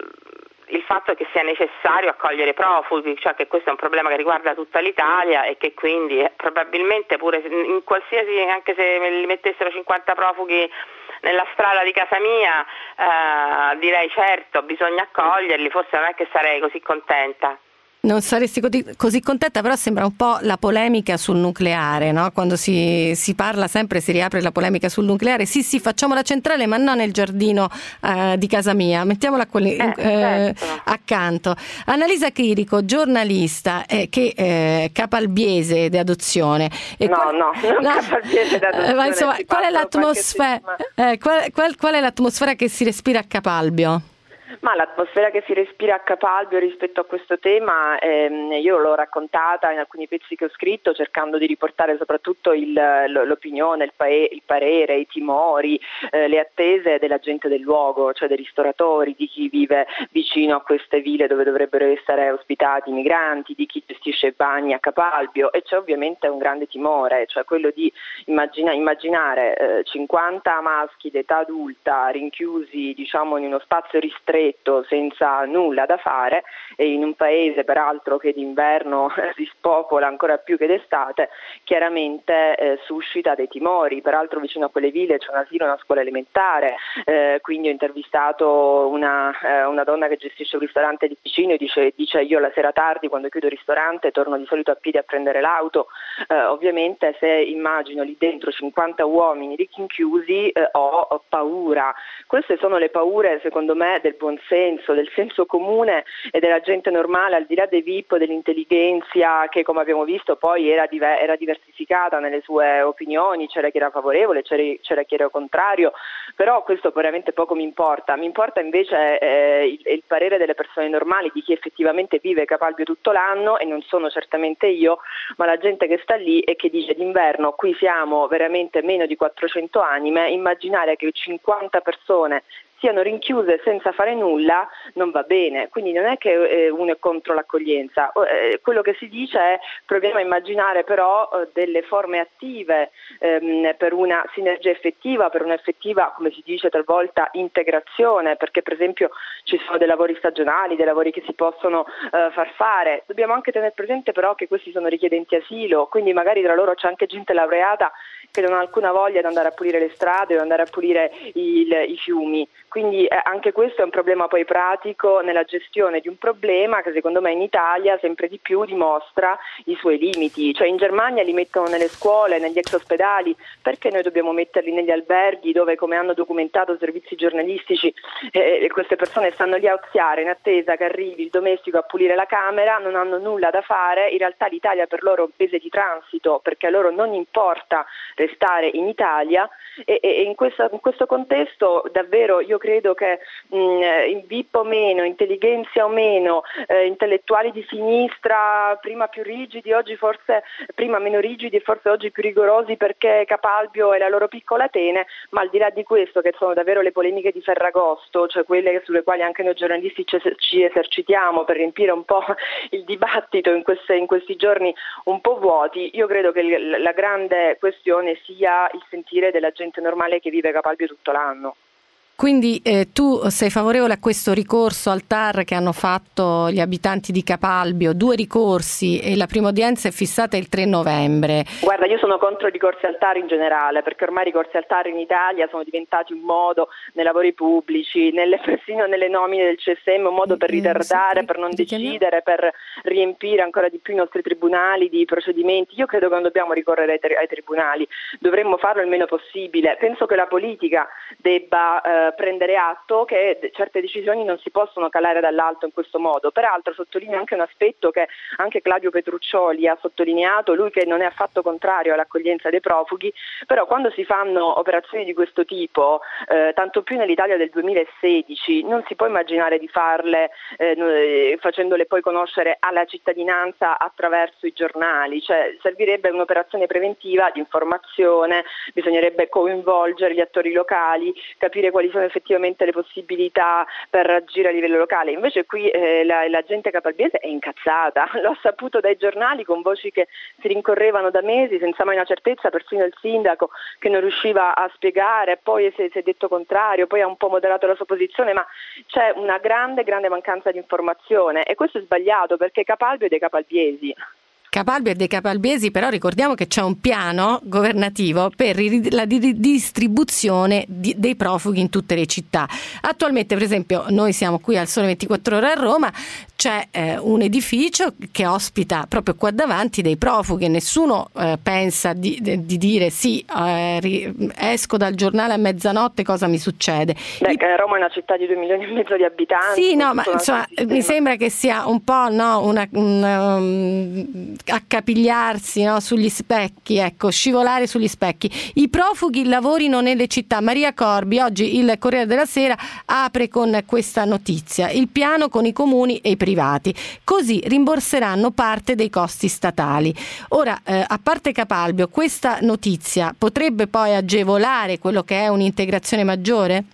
il fatto che sia necessario accogliere profughi, cioè che questo è un problema che riguarda tutta l'Italia e che quindi eh, probabilmente pure in qualsiasi, anche se li mettessero cinquanta profughi nella strada di casa mia, eh, direi certo, bisogna accoglierli, forse non è che sarei così contenta. Non saresti così contenta, però sembra un po' la polemica sul nucleare, no? Quando si, si parla sempre, si riapre la polemica sul nucleare, sì sì facciamo la centrale ma non nel giardino eh, di casa mia, mettiamola quelli, eh, eh, certo. accanto. Annalisa Chirico, giornalista eh, che eh, capalbiese d'adozione. E no, qual... no, non no. capalbiese d'adozione. Ma insomma, qual è l'atmosfera, eh, qual, qual, qual è l'atmosfera che si respira a Capalbio? Ma l'atmosfera che si respira a Capalbio rispetto a questo tema, ehm, io l'ho raccontata in alcuni pezzi che ho scritto, cercando di riportare soprattutto il, l'opinione, il, pae, il parere, i timori, eh, le attese della gente del luogo, cioè dei ristoratori, di chi vive vicino a queste ville dove dovrebbero essere ospitati i migranti, di chi gestisce i bagni a Capalbio, e c'è ovviamente un grande timore, cioè quello di immagina, immaginare eh, cinquanta maschi d'età adulta rinchiusi, diciamo, in uno spazio ristretto senza nulla da fare, e in un paese peraltro che d'inverno si spopola ancora più che d'estate, chiaramente eh, suscita dei timori. Peraltro vicino a quelle ville c'è un asilo, una scuola elementare, eh, quindi ho intervistato una, eh, una donna che gestisce un ristorante di vicino e dice, dice io la sera tardi quando chiudo il ristorante torno di solito a piedi a prendere l'auto, eh, ovviamente se immagino lì dentro cinquanta uomini rinchiusi eh, ho, ho paura. Queste sono le paure secondo me del buon senso, del senso comune e della gente normale, al di là dei V I P, dell'intelligenza che, come abbiamo visto, poi era, diver- era diversificata nelle sue opinioni, c'era chi era favorevole, c'era, c'era chi era contrario, però questo veramente poco mi importa. Mi importa invece eh, il, il parere delle persone normali, di chi effettivamente vive Capalbio tutto l'anno, e non sono certamente io, ma la gente che sta lì e che dice d'inverno qui siamo veramente meno di quattrocento anime, immaginare che cinquanta persone siano rinchiuse senza fare nulla non va bene, quindi non è che eh, uno è contro l'accoglienza, eh, quello che si dice è proviamo a immaginare però eh, delle forme attive ehm, per una sinergia effettiva, per un'effettiva, come si dice talvolta, integrazione, perché per esempio ci sono dei lavori stagionali, dei lavori che si possono eh, far fare. Dobbiamo anche tenere presente però che questi sono richiedenti asilo, quindi magari tra loro c'è anche gente laureata che non ha alcuna voglia di andare a pulire le strade o andare a pulire il, i fiumi. Quindi eh, anche questo è un problema poi pratico nella gestione di un problema che secondo me in Italia sempre di più dimostra i suoi limiti. Cioè in Germania li mettono nelle scuole, negli ex ospedali, perché noi dobbiamo metterli negli alberghi dove, come hanno documentato servizi giornalistici, eh, queste persone stanno lì a oziare in attesa che arrivi il domestico a pulire la camera, non hanno nulla da fare. In realtà l'Italia per loro è un paese di transito, perché a loro non importa restare in Italia e, e in, questa, in questo contesto davvero io credo che mh, in V I P o meno, intelligenza o meno, eh, intellettuali di sinistra prima più rigidi, oggi forse prima meno rigidi e forse oggi più rigorosi perché Capalbio e la loro piccola Atene, ma al di là di questo, che sono davvero le polemiche di Ferragosto, cioè quelle sulle quali anche noi giornalisti ci, ci esercitiamo per riempire un po' il dibattito in, queste, in questi giorni un po' vuoti, io credo che il, la grande questione sia il sentire della gente normale che vive Capalbio tutto l'anno. Quindi eh, tu sei favorevole a questo ricorso al T A R che hanno fatto gli abitanti di Capalbio, due ricorsi e la prima udienza è fissata il tre novembre. Guarda, io sono contro i ricorsi al T A R in generale, perché ormai i ricorsi al T A R in Italia sono diventati un modo nei lavori pubblici, nelle, persino nelle nomine del C S M, un modo per ritardare, per non decidere, per riempire ancora di più i nostri tribunali di procedimenti. Io credo che non dobbiamo ricorrere ai, tri- ai tribunali, dovremmo farlo il meno possibile. Penso che la politica debba eh, prendere atto che certe decisioni non si possono calare dall'alto in questo modo. Peraltro sottolineo anche un aspetto che anche Claudio Petruccioli ha sottolineato, lui che non è affatto contrario all'accoglienza dei profughi, però quando si fanno operazioni di questo tipo, eh, tanto più nell'Italia del duemilasedici, non si può immaginare di farle eh, facendole poi conoscere alla cittadinanza attraverso i giornali, cioè servirebbe un'operazione preventiva di informazione, bisognerebbe coinvolgere gli attori locali, capire quali sono effettivamente le possibilità per agire a livello locale. Invece qui eh, la, la gente capalbiese è incazzata, l'ho saputo dai giornali con voci che si rincorrevano da mesi senza mai una certezza, persino il sindaco che non riusciva a spiegare, poi si, si è detto contrario, poi ha un po' moderato la sua posizione, ma c'è una grande grande mancanza di informazione e questo è sbagliato perché Capalbio è dei capalbiesi. Capalbio e dei capalbiesi, però ricordiamo che c'è un piano governativo per la distribuzione di, dei profughi in tutte le città. Attualmente, per esempio, noi siamo qui al Sole ventiquattro Ore a Roma, c'è eh, un edificio che ospita proprio qua davanti dei profughi e nessuno eh, pensa di, di dire sì, eh, ri, esco dal giornale a mezzanotte, cosa mi succede? Beh, I... Roma è una città di due milioni e mezzo di abitanti. Sì, no, ma insomma, mi sembra che sia un po' no, una... una um, accapigliarsi no, sugli specchi, ecco, scivolare sugli specchi. I profughi lavorino nelle città. Maria Corbi, oggi il Corriere della Sera apre con questa notizia: il piano con i comuni e i privati, così rimborseranno parte dei costi statali. Ora, eh, a parte Capalbio, questa notizia potrebbe poi agevolare quello che è un'integrazione maggiore?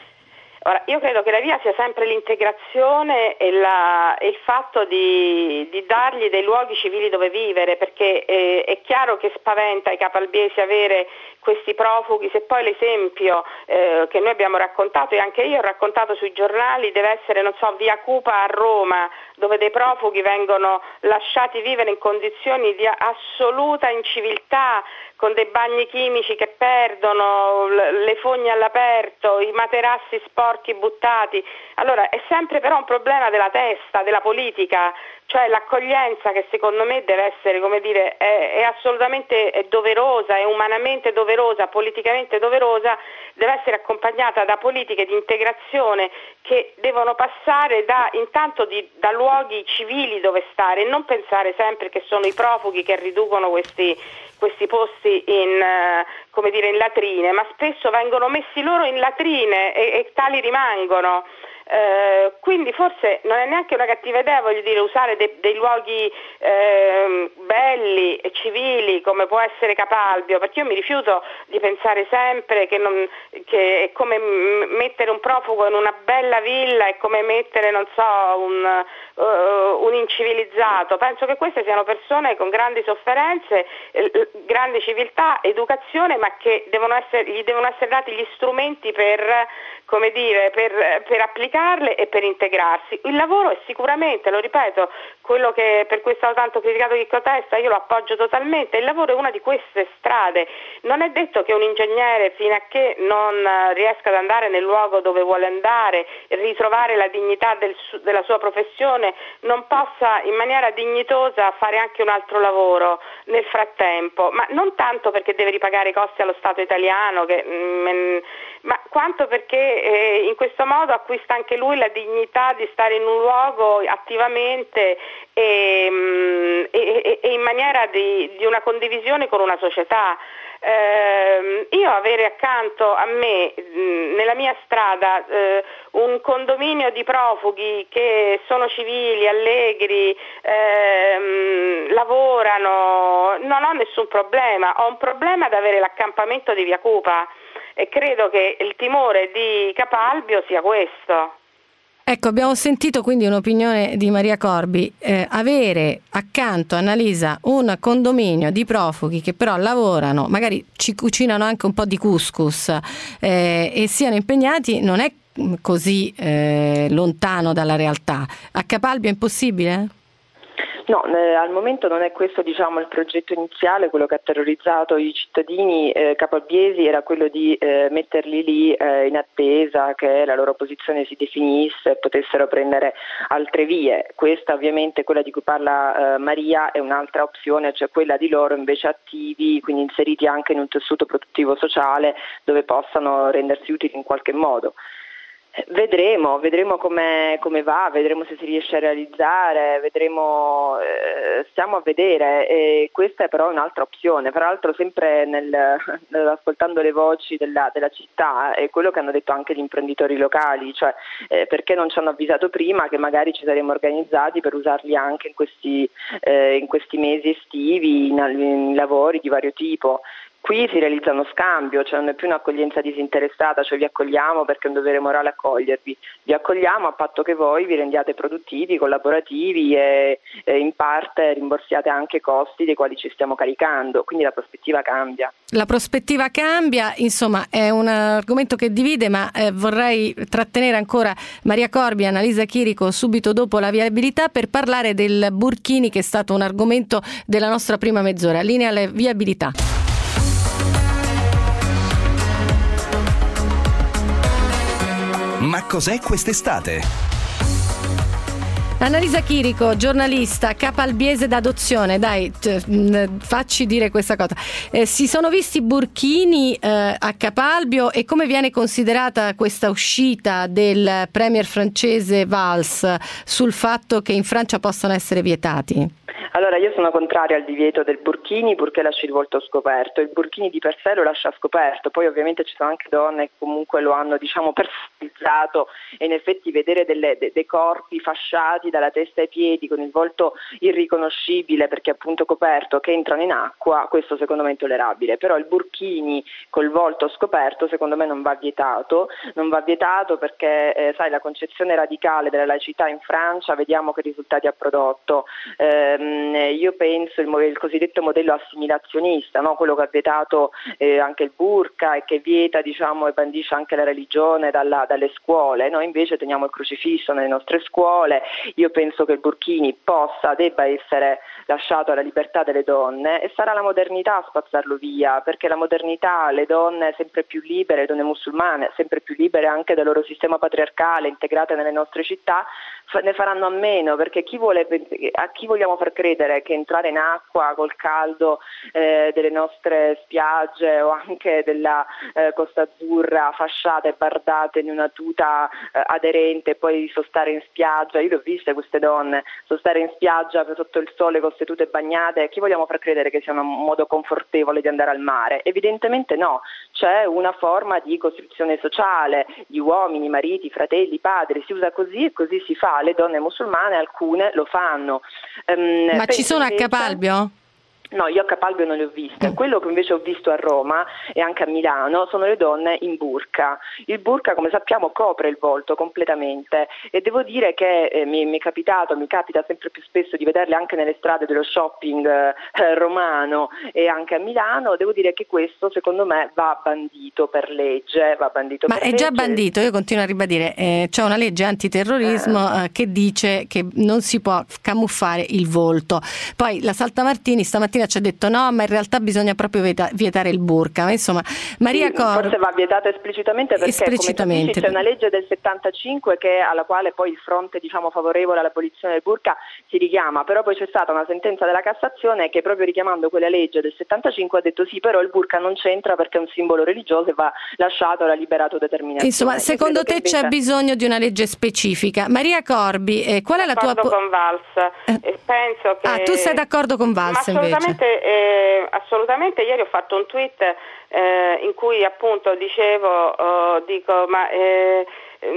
Ora, io credo che la via sia sempre l'integrazione e, la, e il fatto di, di dargli dei luoghi civili dove vivere, perché eh, è chiaro che spaventa i capalbiesi avere questi profughi, se poi l'esempio eh, che noi abbiamo raccontato e anche io ho raccontato sui giornali deve essere, non so, via Cupa a Roma, dove dei profughi vengono lasciati vivere in condizioni di assoluta inciviltà, con dei bagni chimici che perdono, le fogne all'aperto, i materassi sporchi buttati. Allora è sempre però un problema della testa, della politica, cioè l'accoglienza che secondo me deve essere, come dire, è, è assolutamente è doverosa, è umanamente doverosa, politicamente doverosa, deve essere accompagnata da politiche di integrazione che devono passare da intanto di, da luoghi civili dove stare e non pensare sempre che sono i profughi che riducono questi questi posti in, uh, come dire, in latrine, ma spesso vengono messi loro in latrine e, e tali rimangono. Eh, quindi forse non è neanche una cattiva idea, voglio dire, usare de- dei luoghi eh, belli e civili come può essere Capalbio, perché io mi rifiuto di pensare sempre che, non, che è come m- mettere un profugo in una bella villa, è come mettere, non so, un, uh, un incivilizzato. Penso che queste siano persone con grandi sofferenze, eh, grande civiltà, educazione, ma che devono essere, gli devono essere dati gli strumenti per, come dire, per, per applicarle e per integrarsi. Il lavoro è sicuramente, lo ripeto, quello che per cui è stato tanto criticato Chicco Testa, io lo appoggio totalmente. Il lavoro è una di queste strade. Non è detto che un ingegnere, fino a che non riesca ad andare nel luogo dove vuole andare, ritrovare la dignità del, della sua professione, non possa in maniera dignitosa fare anche un altro lavoro nel frattempo, ma non tanto perché deve ripagare i costi allo Stato italiano, che, mm, ma quanto perché eh, in questo modo acquista anche lui la dignità di stare in un luogo attivamente e, mm, e, e in maniera di, di una condivisione con una società. Eh, io avere accanto a me mh, nella mia strada eh, un condominio di profughi che sono civili, allegri, ehm, lavorano, non ho nessun problema. Ho un problema ad avere l'accampamento di Via Cupa e credo che il timore di Capalbio sia questo. Ecco, abbiamo sentito quindi un'opinione di Maria Corbi. Eh, avere accanto a Annalisa un condominio di profughi che però lavorano, magari ci cucinano anche un po' di couscous eh, e siano impegnati, non è così eh, lontano dalla realtà. A Capalbio è impossibile? No, eh, al momento non è questo, diciamo, il progetto iniziale. Quello che ha terrorizzato i cittadini eh, capalbiesi era quello di eh, metterli lì eh, in attesa che la loro posizione si definisse e potessero prendere altre vie. Questa ovviamente, quella di cui parla eh, Maria, è un'altra opzione, cioè quella di loro invece attivi, quindi inseriti anche in un tessuto produttivo sociale dove possano rendersi utili in qualche modo. Vedremo, vedremo come, come va, vedremo se si riesce a realizzare, vedremo, eh, stiamo a vedere. E questa è però un'altra opzione, peraltro sempre nel, ascoltando le voci della, della città è quello che hanno detto anche gli imprenditori locali, cioè eh, perché non ci hanno avvisato prima che magari ci saremmo organizzati per usarli anche in questi, eh, in questi mesi estivi, in, in lavori di vario tipo. Qui si realizza uno scambio, cioè non è più un'accoglienza disinteressata, cioè vi accogliamo perché è un dovere morale accogliervi, vi accogliamo a patto che voi vi rendiate produttivi, collaborativi e, e in parte rimborsiate anche costi dei quali ci stiamo caricando, quindi la prospettiva cambia. La prospettiva cambia, insomma è un argomento che divide, ma eh, vorrei trattenere ancora Maria Corbi e Annalisa Chirico subito dopo la viabilità per parlare del Burkini, che è stato un argomento della nostra prima mezz'ora. Linea alle viabilità. Ma cos'è quest'estate? Annalisa Chirico, giornalista, capalbiese d'adozione, dai, t- facci dire questa cosa. Eh, si sono visti burkini eh, a Capalbio e come viene considerata questa uscita del premier francese Valls sul fatto che in Francia possano essere vietati? Allora, io sono contraria al divieto del burkini purché lasci il volto scoperto. Il burkini di per sé lo lascia scoperto, poi ovviamente ci sono anche donne che comunque lo hanno, diciamo, personalizzato e in effetti vedere delle, de, dei corpi fasciati dalla testa ai piedi con il volto irriconoscibile perché appunto coperto, che entrano in acqua, questo secondo me è intollerabile. Però il burkini col volto scoperto secondo me non va vietato, non va vietato perché eh, sai, la concezione radicale della laicità in Francia, vediamo che risultati ha prodotto. Eh, io penso il, il cosiddetto modello assimilazionista, no? Quello che ha vietato eh, anche il burka e che vieta, diciamo, e bandisce anche la religione dalla, dalle scuole. Noi invece teniamo il crocifisso nelle nostre scuole. Io penso che il burkini possa, debba essere lasciato alla libertà delle donne e sarà la modernità a spazzarlo via, perché la modernità, le donne sempre più libere, le donne musulmane sempre più libere anche dal loro sistema patriarcale integrate nelle nostre città, ne faranno a meno, perché chi vuole, a chi vogliamo far credere che entrare in acqua col caldo eh, delle nostre spiagge o anche della eh, Costa Azzurra fasciate e bardate in una tuta eh, aderente e poi sostare in spiaggia, io le ho viste queste donne, sostare in spiaggia sotto il sole con queste tute bagnate, chi vogliamo far credere che sia un modo confortevole di andare al mare? Evidentemente no, c'è una forma di costruzione sociale, gli uomini, mariti, fratelli, padri, si usa così e così si fa, le donne musulmane alcune lo fanno. Um, Ma ci sono invece... a Capalbio? No, io a Capalbio non le ho viste. Quello che invece ho visto a Roma e anche a Milano sono le donne in burka. Il burka, come sappiamo, copre il volto completamente e devo dire che eh, mi, mi è capitato, mi capita sempre più spesso di vederle anche nelle strade dello shopping eh, romano e anche a Milano. Devo dire che questo secondo me va bandito per legge. Va bandito Ma per è legge. già bandito, io continuo a ribadire, eh, c'è una legge antiterrorismo eh. Eh, che dice che non si può camuffare il volto. Poi la Saltamartini stamattina ci ha detto no, ma in realtà bisogna proprio vieta- vietare il burka. Ma insomma, Maria sì, Corbi forse va vietato esplicitamente perché esplicitamente. Come tu dici, c'è una legge del settantacinque che, alla quale poi il fronte diciamo favorevole all'abolizione del burka si richiama, però poi c'è stata una sentenza della Cassazione che proprio richiamando quella legge del settantacinque ha detto sì, però il burka non c'entra perché è un simbolo religioso e va lasciato alla liberato determinazione. Insomma, secondo te invece... c'è bisogno di una legge specifica. Maria Corbi, eh, qual è la tua po- con Valls. Eh. Penso che Ah, tu sei d'accordo con Valls assolutamente, invece? Eh, assolutamente, ieri ho fatto un tweet eh, in cui appunto dicevo, oh, dico, ma eh,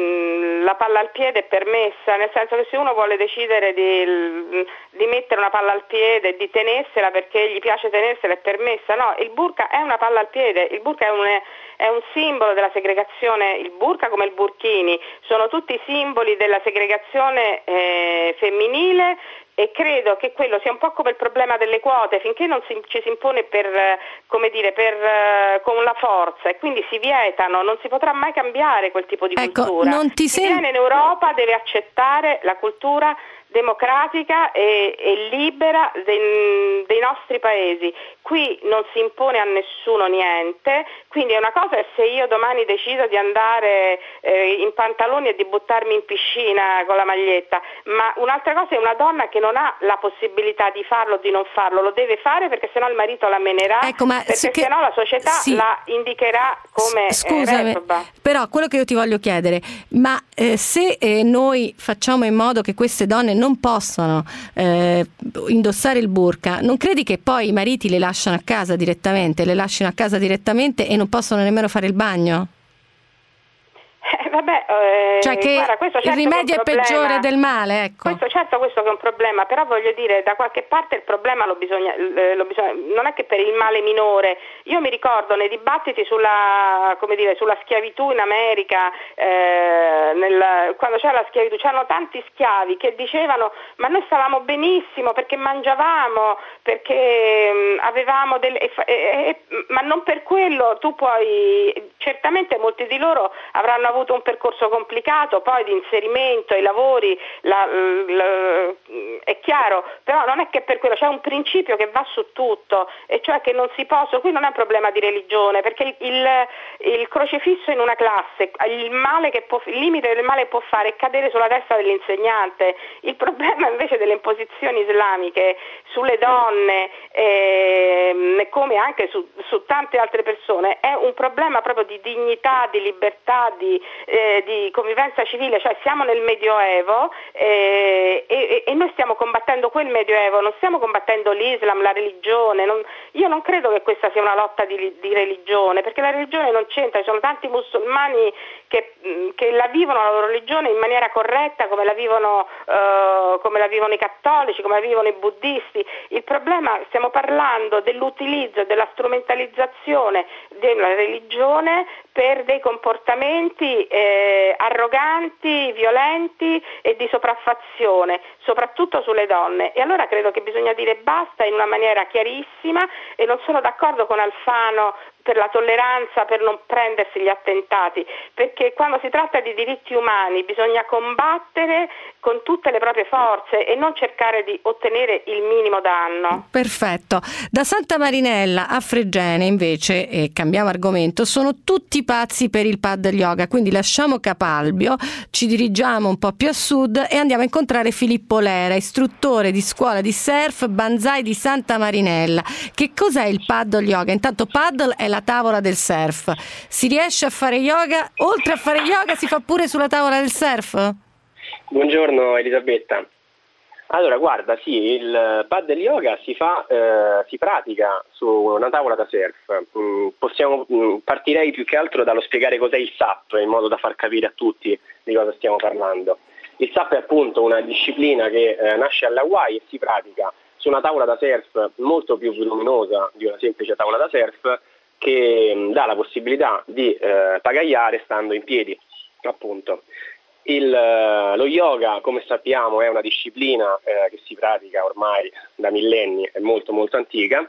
mh, la palla al piede è permessa, nel senso che se uno vuole decidere di, di mettere una palla al piede e di tenersela perché gli piace tenersela è permessa, no, il burka è una palla al piede, il burka è un, è un simbolo della segregazione, il burka come il burkini, sono tutti simboli della segregazione eh, femminile. E credo che quello sia un po' come il problema delle quote, finché non si, ci si impone per, come dire, per, con la forza e quindi si vietano, non si potrà mai cambiare quel tipo di ecco, cultura. Non ti Chi sem- viene in Europa deve accettare la cultura democratica e, e libera dei, dei nostri paesi. Qui non si impone a nessuno niente, quindi è una cosa se io domani decido di andare eh, in pantaloni e di buttarmi in piscina con la maglietta, ma un'altra cosa è una donna che non ha la possibilità di farlo o di non farlo, lo deve fare perché sennò il marito la menerà, ecco, ma perché che... sennò la società sì. la indicherà come Scusami, eh, però quello che io ti voglio chiedere, ma eh, se eh, noi facciamo in modo che queste donne non possano eh, indossare il burka, non credi che poi i mariti le lasciano a casa direttamente, le lasciano a casa direttamente e non possono nemmeno fare il bagno? Eh, vabbè, eh, cioè che guarda, questo certo il rimedio è, è peggiore del male, ecco. Questo certo, questo che è un problema, però voglio dire, da qualche parte il problema lo bisogna, lo bisogna non è che per il male minore. Io mi ricordo nei dibattiti sulla, come dire, sulla schiavitù in America, eh, nel, quando c'era la schiavitù, c'erano tanti schiavi che dicevano ma noi stavamo benissimo perché mangiavamo, perché mh, avevamo delle, e, e, ma non per quello tu puoi, certamente molti di loro avranno avuto un percorso complicato poi di inserimento ai lavori, la, la, è chiaro, però non è che per quello, c'è un principio che va su tutto, e cioè che non si possa, qui non è un problema di religione, perché il, il, il crocifisso in una classe, il, male che può, il limite del male che può fare è cadere sulla testa dell'insegnante. Il problema invece delle imposizioni islamiche sulle donne eh, come anche su, su tante altre persone è un problema proprio di dignità, di libertà, di Eh, di convivenza civile, cioè siamo nel Medioevo eh, e, e noi stiamo combattendo quel Medioevo, non stiamo combattendo l'Islam, la religione. Non, io non credo che questa sia una lotta di, di religione, perché la religione non c'entra, ci sono tanti musulmani che, che la vivono la loro religione in maniera corretta, come la vivono eh, come la vivono i cattolici, come la vivono i buddisti. Il problema, stiamo parlando dell'utilizzo, della strumentalizzazione della religione per dei comportamenti eh, arroganti, violenti e di sopraffazione, soprattutto sulle donne. E allora credo che bisogna dire basta in una maniera chiarissima, e non sono d'accordo con Alfano per la tolleranza, per non prendersi gli attentati, perché quando si tratta di diritti umani bisogna combattere con tutte le proprie forze e non cercare di ottenere il minimo danno. Perfetto. Da Santa Marinella a Fregene invece, e cambiamo argomento, sono tutti pazzi per il paddle yoga, quindi lasciamo Capalbio, ci dirigiamo un po' più a sud e andiamo a incontrare Filippo Lera, istruttore di scuola di surf Banzai di Santa Marinella. Che cos'è il paddle yoga? Intanto paddle è la tavola del surf. Si riesce a fare yoga? Oltre a fare yoga si fa pure sulla tavola del surf? Buongiorno Elisabetta. Allora, guarda, sì, il paddle yoga si fa, eh, si pratica su una tavola da surf. Mm, possiamo, mm, partirei più che altro dallo spiegare cos'è il S A P, in modo da far capire a tutti di cosa stiamo parlando. Il S A P è appunto una disciplina che eh, nasce alle Hawaii e si pratica su una tavola da surf molto più voluminosa di una semplice tavola da surf, che mh, dà la possibilità di eh, pagaiare stando in piedi, appunto. Il, lo yoga, come sappiamo, è una disciplina eh, che si pratica ormai da millenni, è molto molto antica,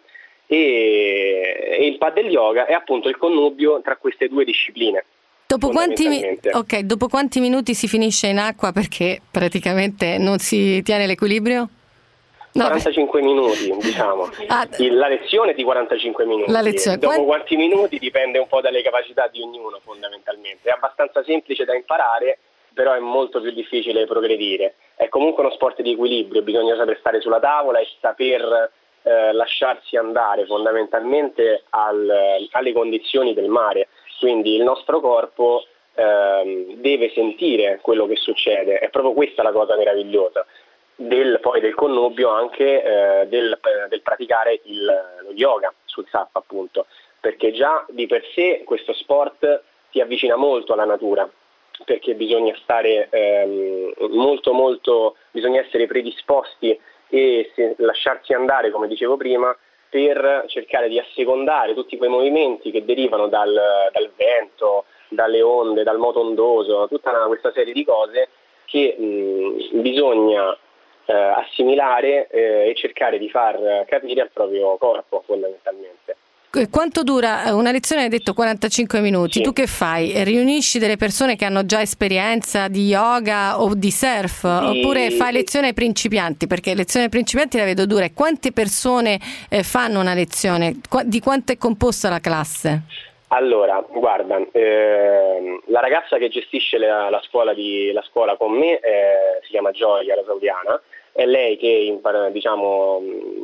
e, e il paddle yoga è appunto il connubio tra queste due discipline. Dopo quanti, mi- okay, dopo quanti minuti si finisce in acqua perché praticamente non si tiene l'equilibrio? No. quarantacinque minuti, diciamo. Ah, il, la lezione è di quarantacinque minuti. La lezione. Dopo Quant- quanti minuti dipende un po' dalle capacità di ognuno, fondamentalmente. È abbastanza semplice da imparare, però è molto più difficile progredire. È comunque uno sport di equilibrio, bisogna saper stare sulla tavola e saper eh, lasciarsi andare fondamentalmente al, alle condizioni del mare. Quindi il nostro corpo eh, deve sentire quello che succede, è proprio questa la cosa meravigliosa del, poi del connubio anche eh, del, del praticare il, lo yoga sul S A P, appunto, perché già di per sé questo sport ti avvicina molto alla natura, perché bisogna stare ehm, molto molto, bisogna essere predisposti e se, lasciarsi andare, come dicevo prima, per cercare di assecondare tutti quei movimenti che derivano dal, dal vento, dalle onde, dal moto ondoso, tutta una, questa serie di cose che mh, bisogna eh, assimilare eh, e cercare di far capire al proprio corpo, fondamentalmente. Quanto dura una lezione? Hai detto quarantacinque minuti. Sì. Tu che fai? Riunisci delle persone che hanno già esperienza di yoga o di surf? Sì. Oppure fai lezioni ai principianti? Perché lezioni ai principianti la vedo dura. E quante persone eh, fanno una lezione? Qu- di quanto è composta la classe? Allora, guarda, ehm, la ragazza che gestisce la, la, scuola, di, la scuola con me eh, si chiama Gioia, la saudiana. È lei che impara, diciamo...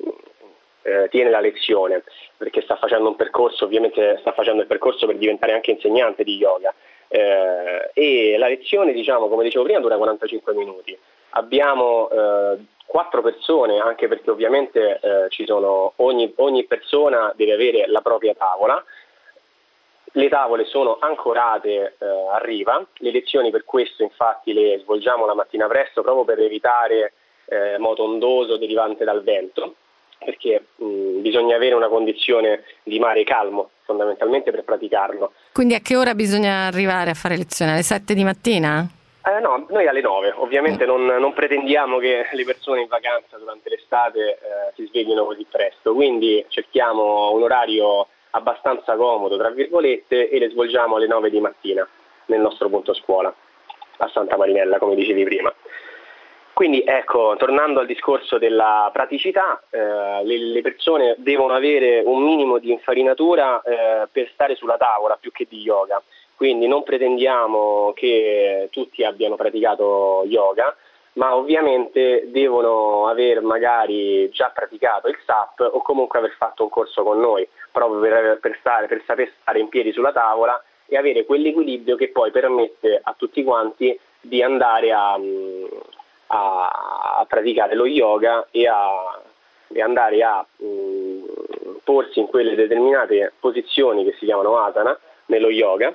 Eh, tiene la lezione, perché sta facendo un percorso, ovviamente sta facendo il percorso per diventare anche insegnante di yoga, eh, e la lezione, diciamo, come dicevo prima, dura quarantacinque minuti. Abbiamo eh, quattro persone, anche perché ovviamente eh, ci sono ogni, ogni persona deve avere la propria tavola. Le tavole sono ancorate eh, a riva, le lezioni per questo infatti le svolgiamo la mattina presto, proprio per evitare eh, moto ondoso derivante dal vento, perché mh, bisogna avere una condizione di mare calmo fondamentalmente per praticarlo. Quindi a che ora bisogna arrivare a fare lezione? Alle sette di mattina? Eh, no, noi alle nove. Ovviamente non, non pretendiamo che le persone in vacanza durante l'estate eh, si sveglino così presto, quindi cerchiamo un orario abbastanza comodo, tra virgolette, e le svolgiamo alle nove di mattina nel nostro punto scuola a Santa Marinella, come dicevi prima. Quindi ecco, tornando al discorso della praticità, eh, le, le persone devono avere un minimo di infarinatura eh, per stare sulla tavola più che di yoga, quindi non pretendiamo che tutti abbiano praticato yoga, ma ovviamente devono aver magari già praticato il S A P o comunque aver fatto un corso con noi, proprio per, per, stare, per saper stare in piedi sulla tavola e avere quell'equilibrio che poi permette a tutti quanti di andare a... A, a praticare lo yoga e a e andare a mh, porsi in quelle determinate posizioni che si chiamano asana nello yoga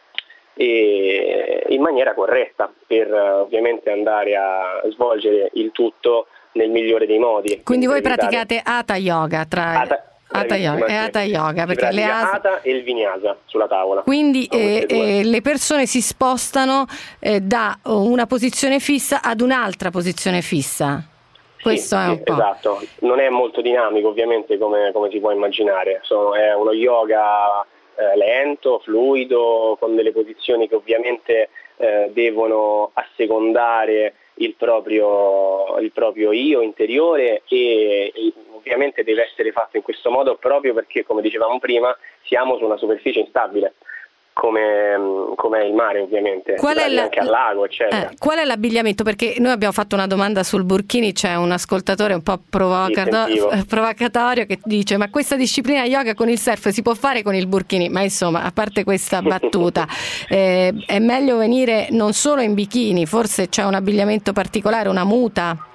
e in maniera corretta per ovviamente andare a svolgere il tutto nel migliore dei modi. Quindi voi praticate Hatha Yoga tra Hatha, Hatha Yoga, è Hatha Yoga perché le as... Hatha e il Vinyasa sulla tavola. Quindi eh, eh, le persone si spostano eh, da una posizione fissa ad un'altra posizione fissa. Questo sì, è un sì, po'. Esatto, non è molto dinamico ovviamente come, come si può immaginare. Sono, è uno yoga eh, lento, fluido, con delle posizioni che ovviamente eh, devono assecondare il proprio, il proprio io interiore e, e ovviamente deve essere fatto in questo modo proprio perché, come dicevamo prima, siamo su una superficie instabile come, come è il mare ovviamente, qual è la, anche al lago eccetera. Eh, qual è l'abbigliamento? Perché noi abbiamo fatto una domanda sul burkini, c'è un ascoltatore un po' provocato- sì, provocatorio che dice ma questa disciplina yoga con il surf si può fare con il burkini? Ma insomma, a parte questa battuta eh, è meglio venire non solo in bikini, forse c'è un abbigliamento particolare, una muta?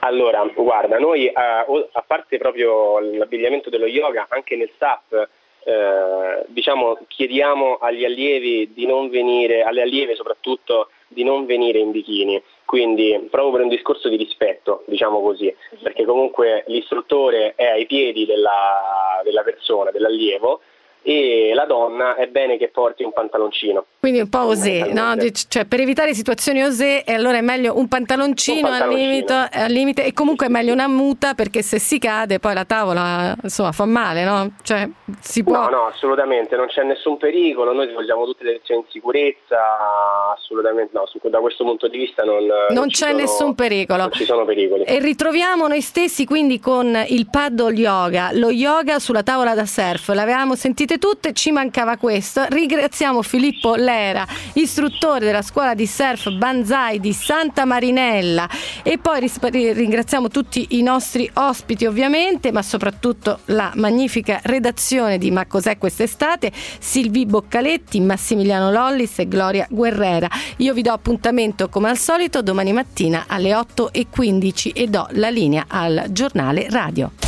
Allora, guarda, noi a, a parte proprio l'abbigliamento dello yoga, anche nel S A F eh, diciamo chiediamo agli allievi di non venire, alle allieve soprattutto, di non venire in bikini, quindi proprio per un discorso di rispetto, diciamo così, perché comunque l'istruttore è ai piedi della, della persona, dell'allievo, e la donna è bene che porti un pantaloncino. Quindi un po' osè, no? Cioè, per evitare situazioni osè, e allora è meglio un pantaloncino, un pantaloncino. Al, limite, al limite, e comunque è meglio una muta, perché se si cade poi la tavola, insomma, fa male, no? Cioè, si può... No, no, assolutamente, non c'è nessun pericolo, noi svolgiamo tutte le lezioni in sicurezza, assolutamente no, da questo punto di vista non, non, non c'è sono, nessun pericolo. Non ci sono pericoli. E ritroviamo noi stessi quindi con il paddle yoga, lo yoga sulla tavola da surf, l'avevamo sentite tutte, ci mancava questo. Ringraziamo Filippo Lera, istruttore della scuola di surf Banzai di Santa Marinella, e poi ringraziamo tutti i nostri ospiti ovviamente, ma soprattutto la magnifica redazione di Ma cos'è quest'estate, Silvi Boccaletti, Massimiliano Lollis e Gloria Guerrera. Io vi do appuntamento come al solito domani mattina alle otto e quindici e do la linea al giornale radio.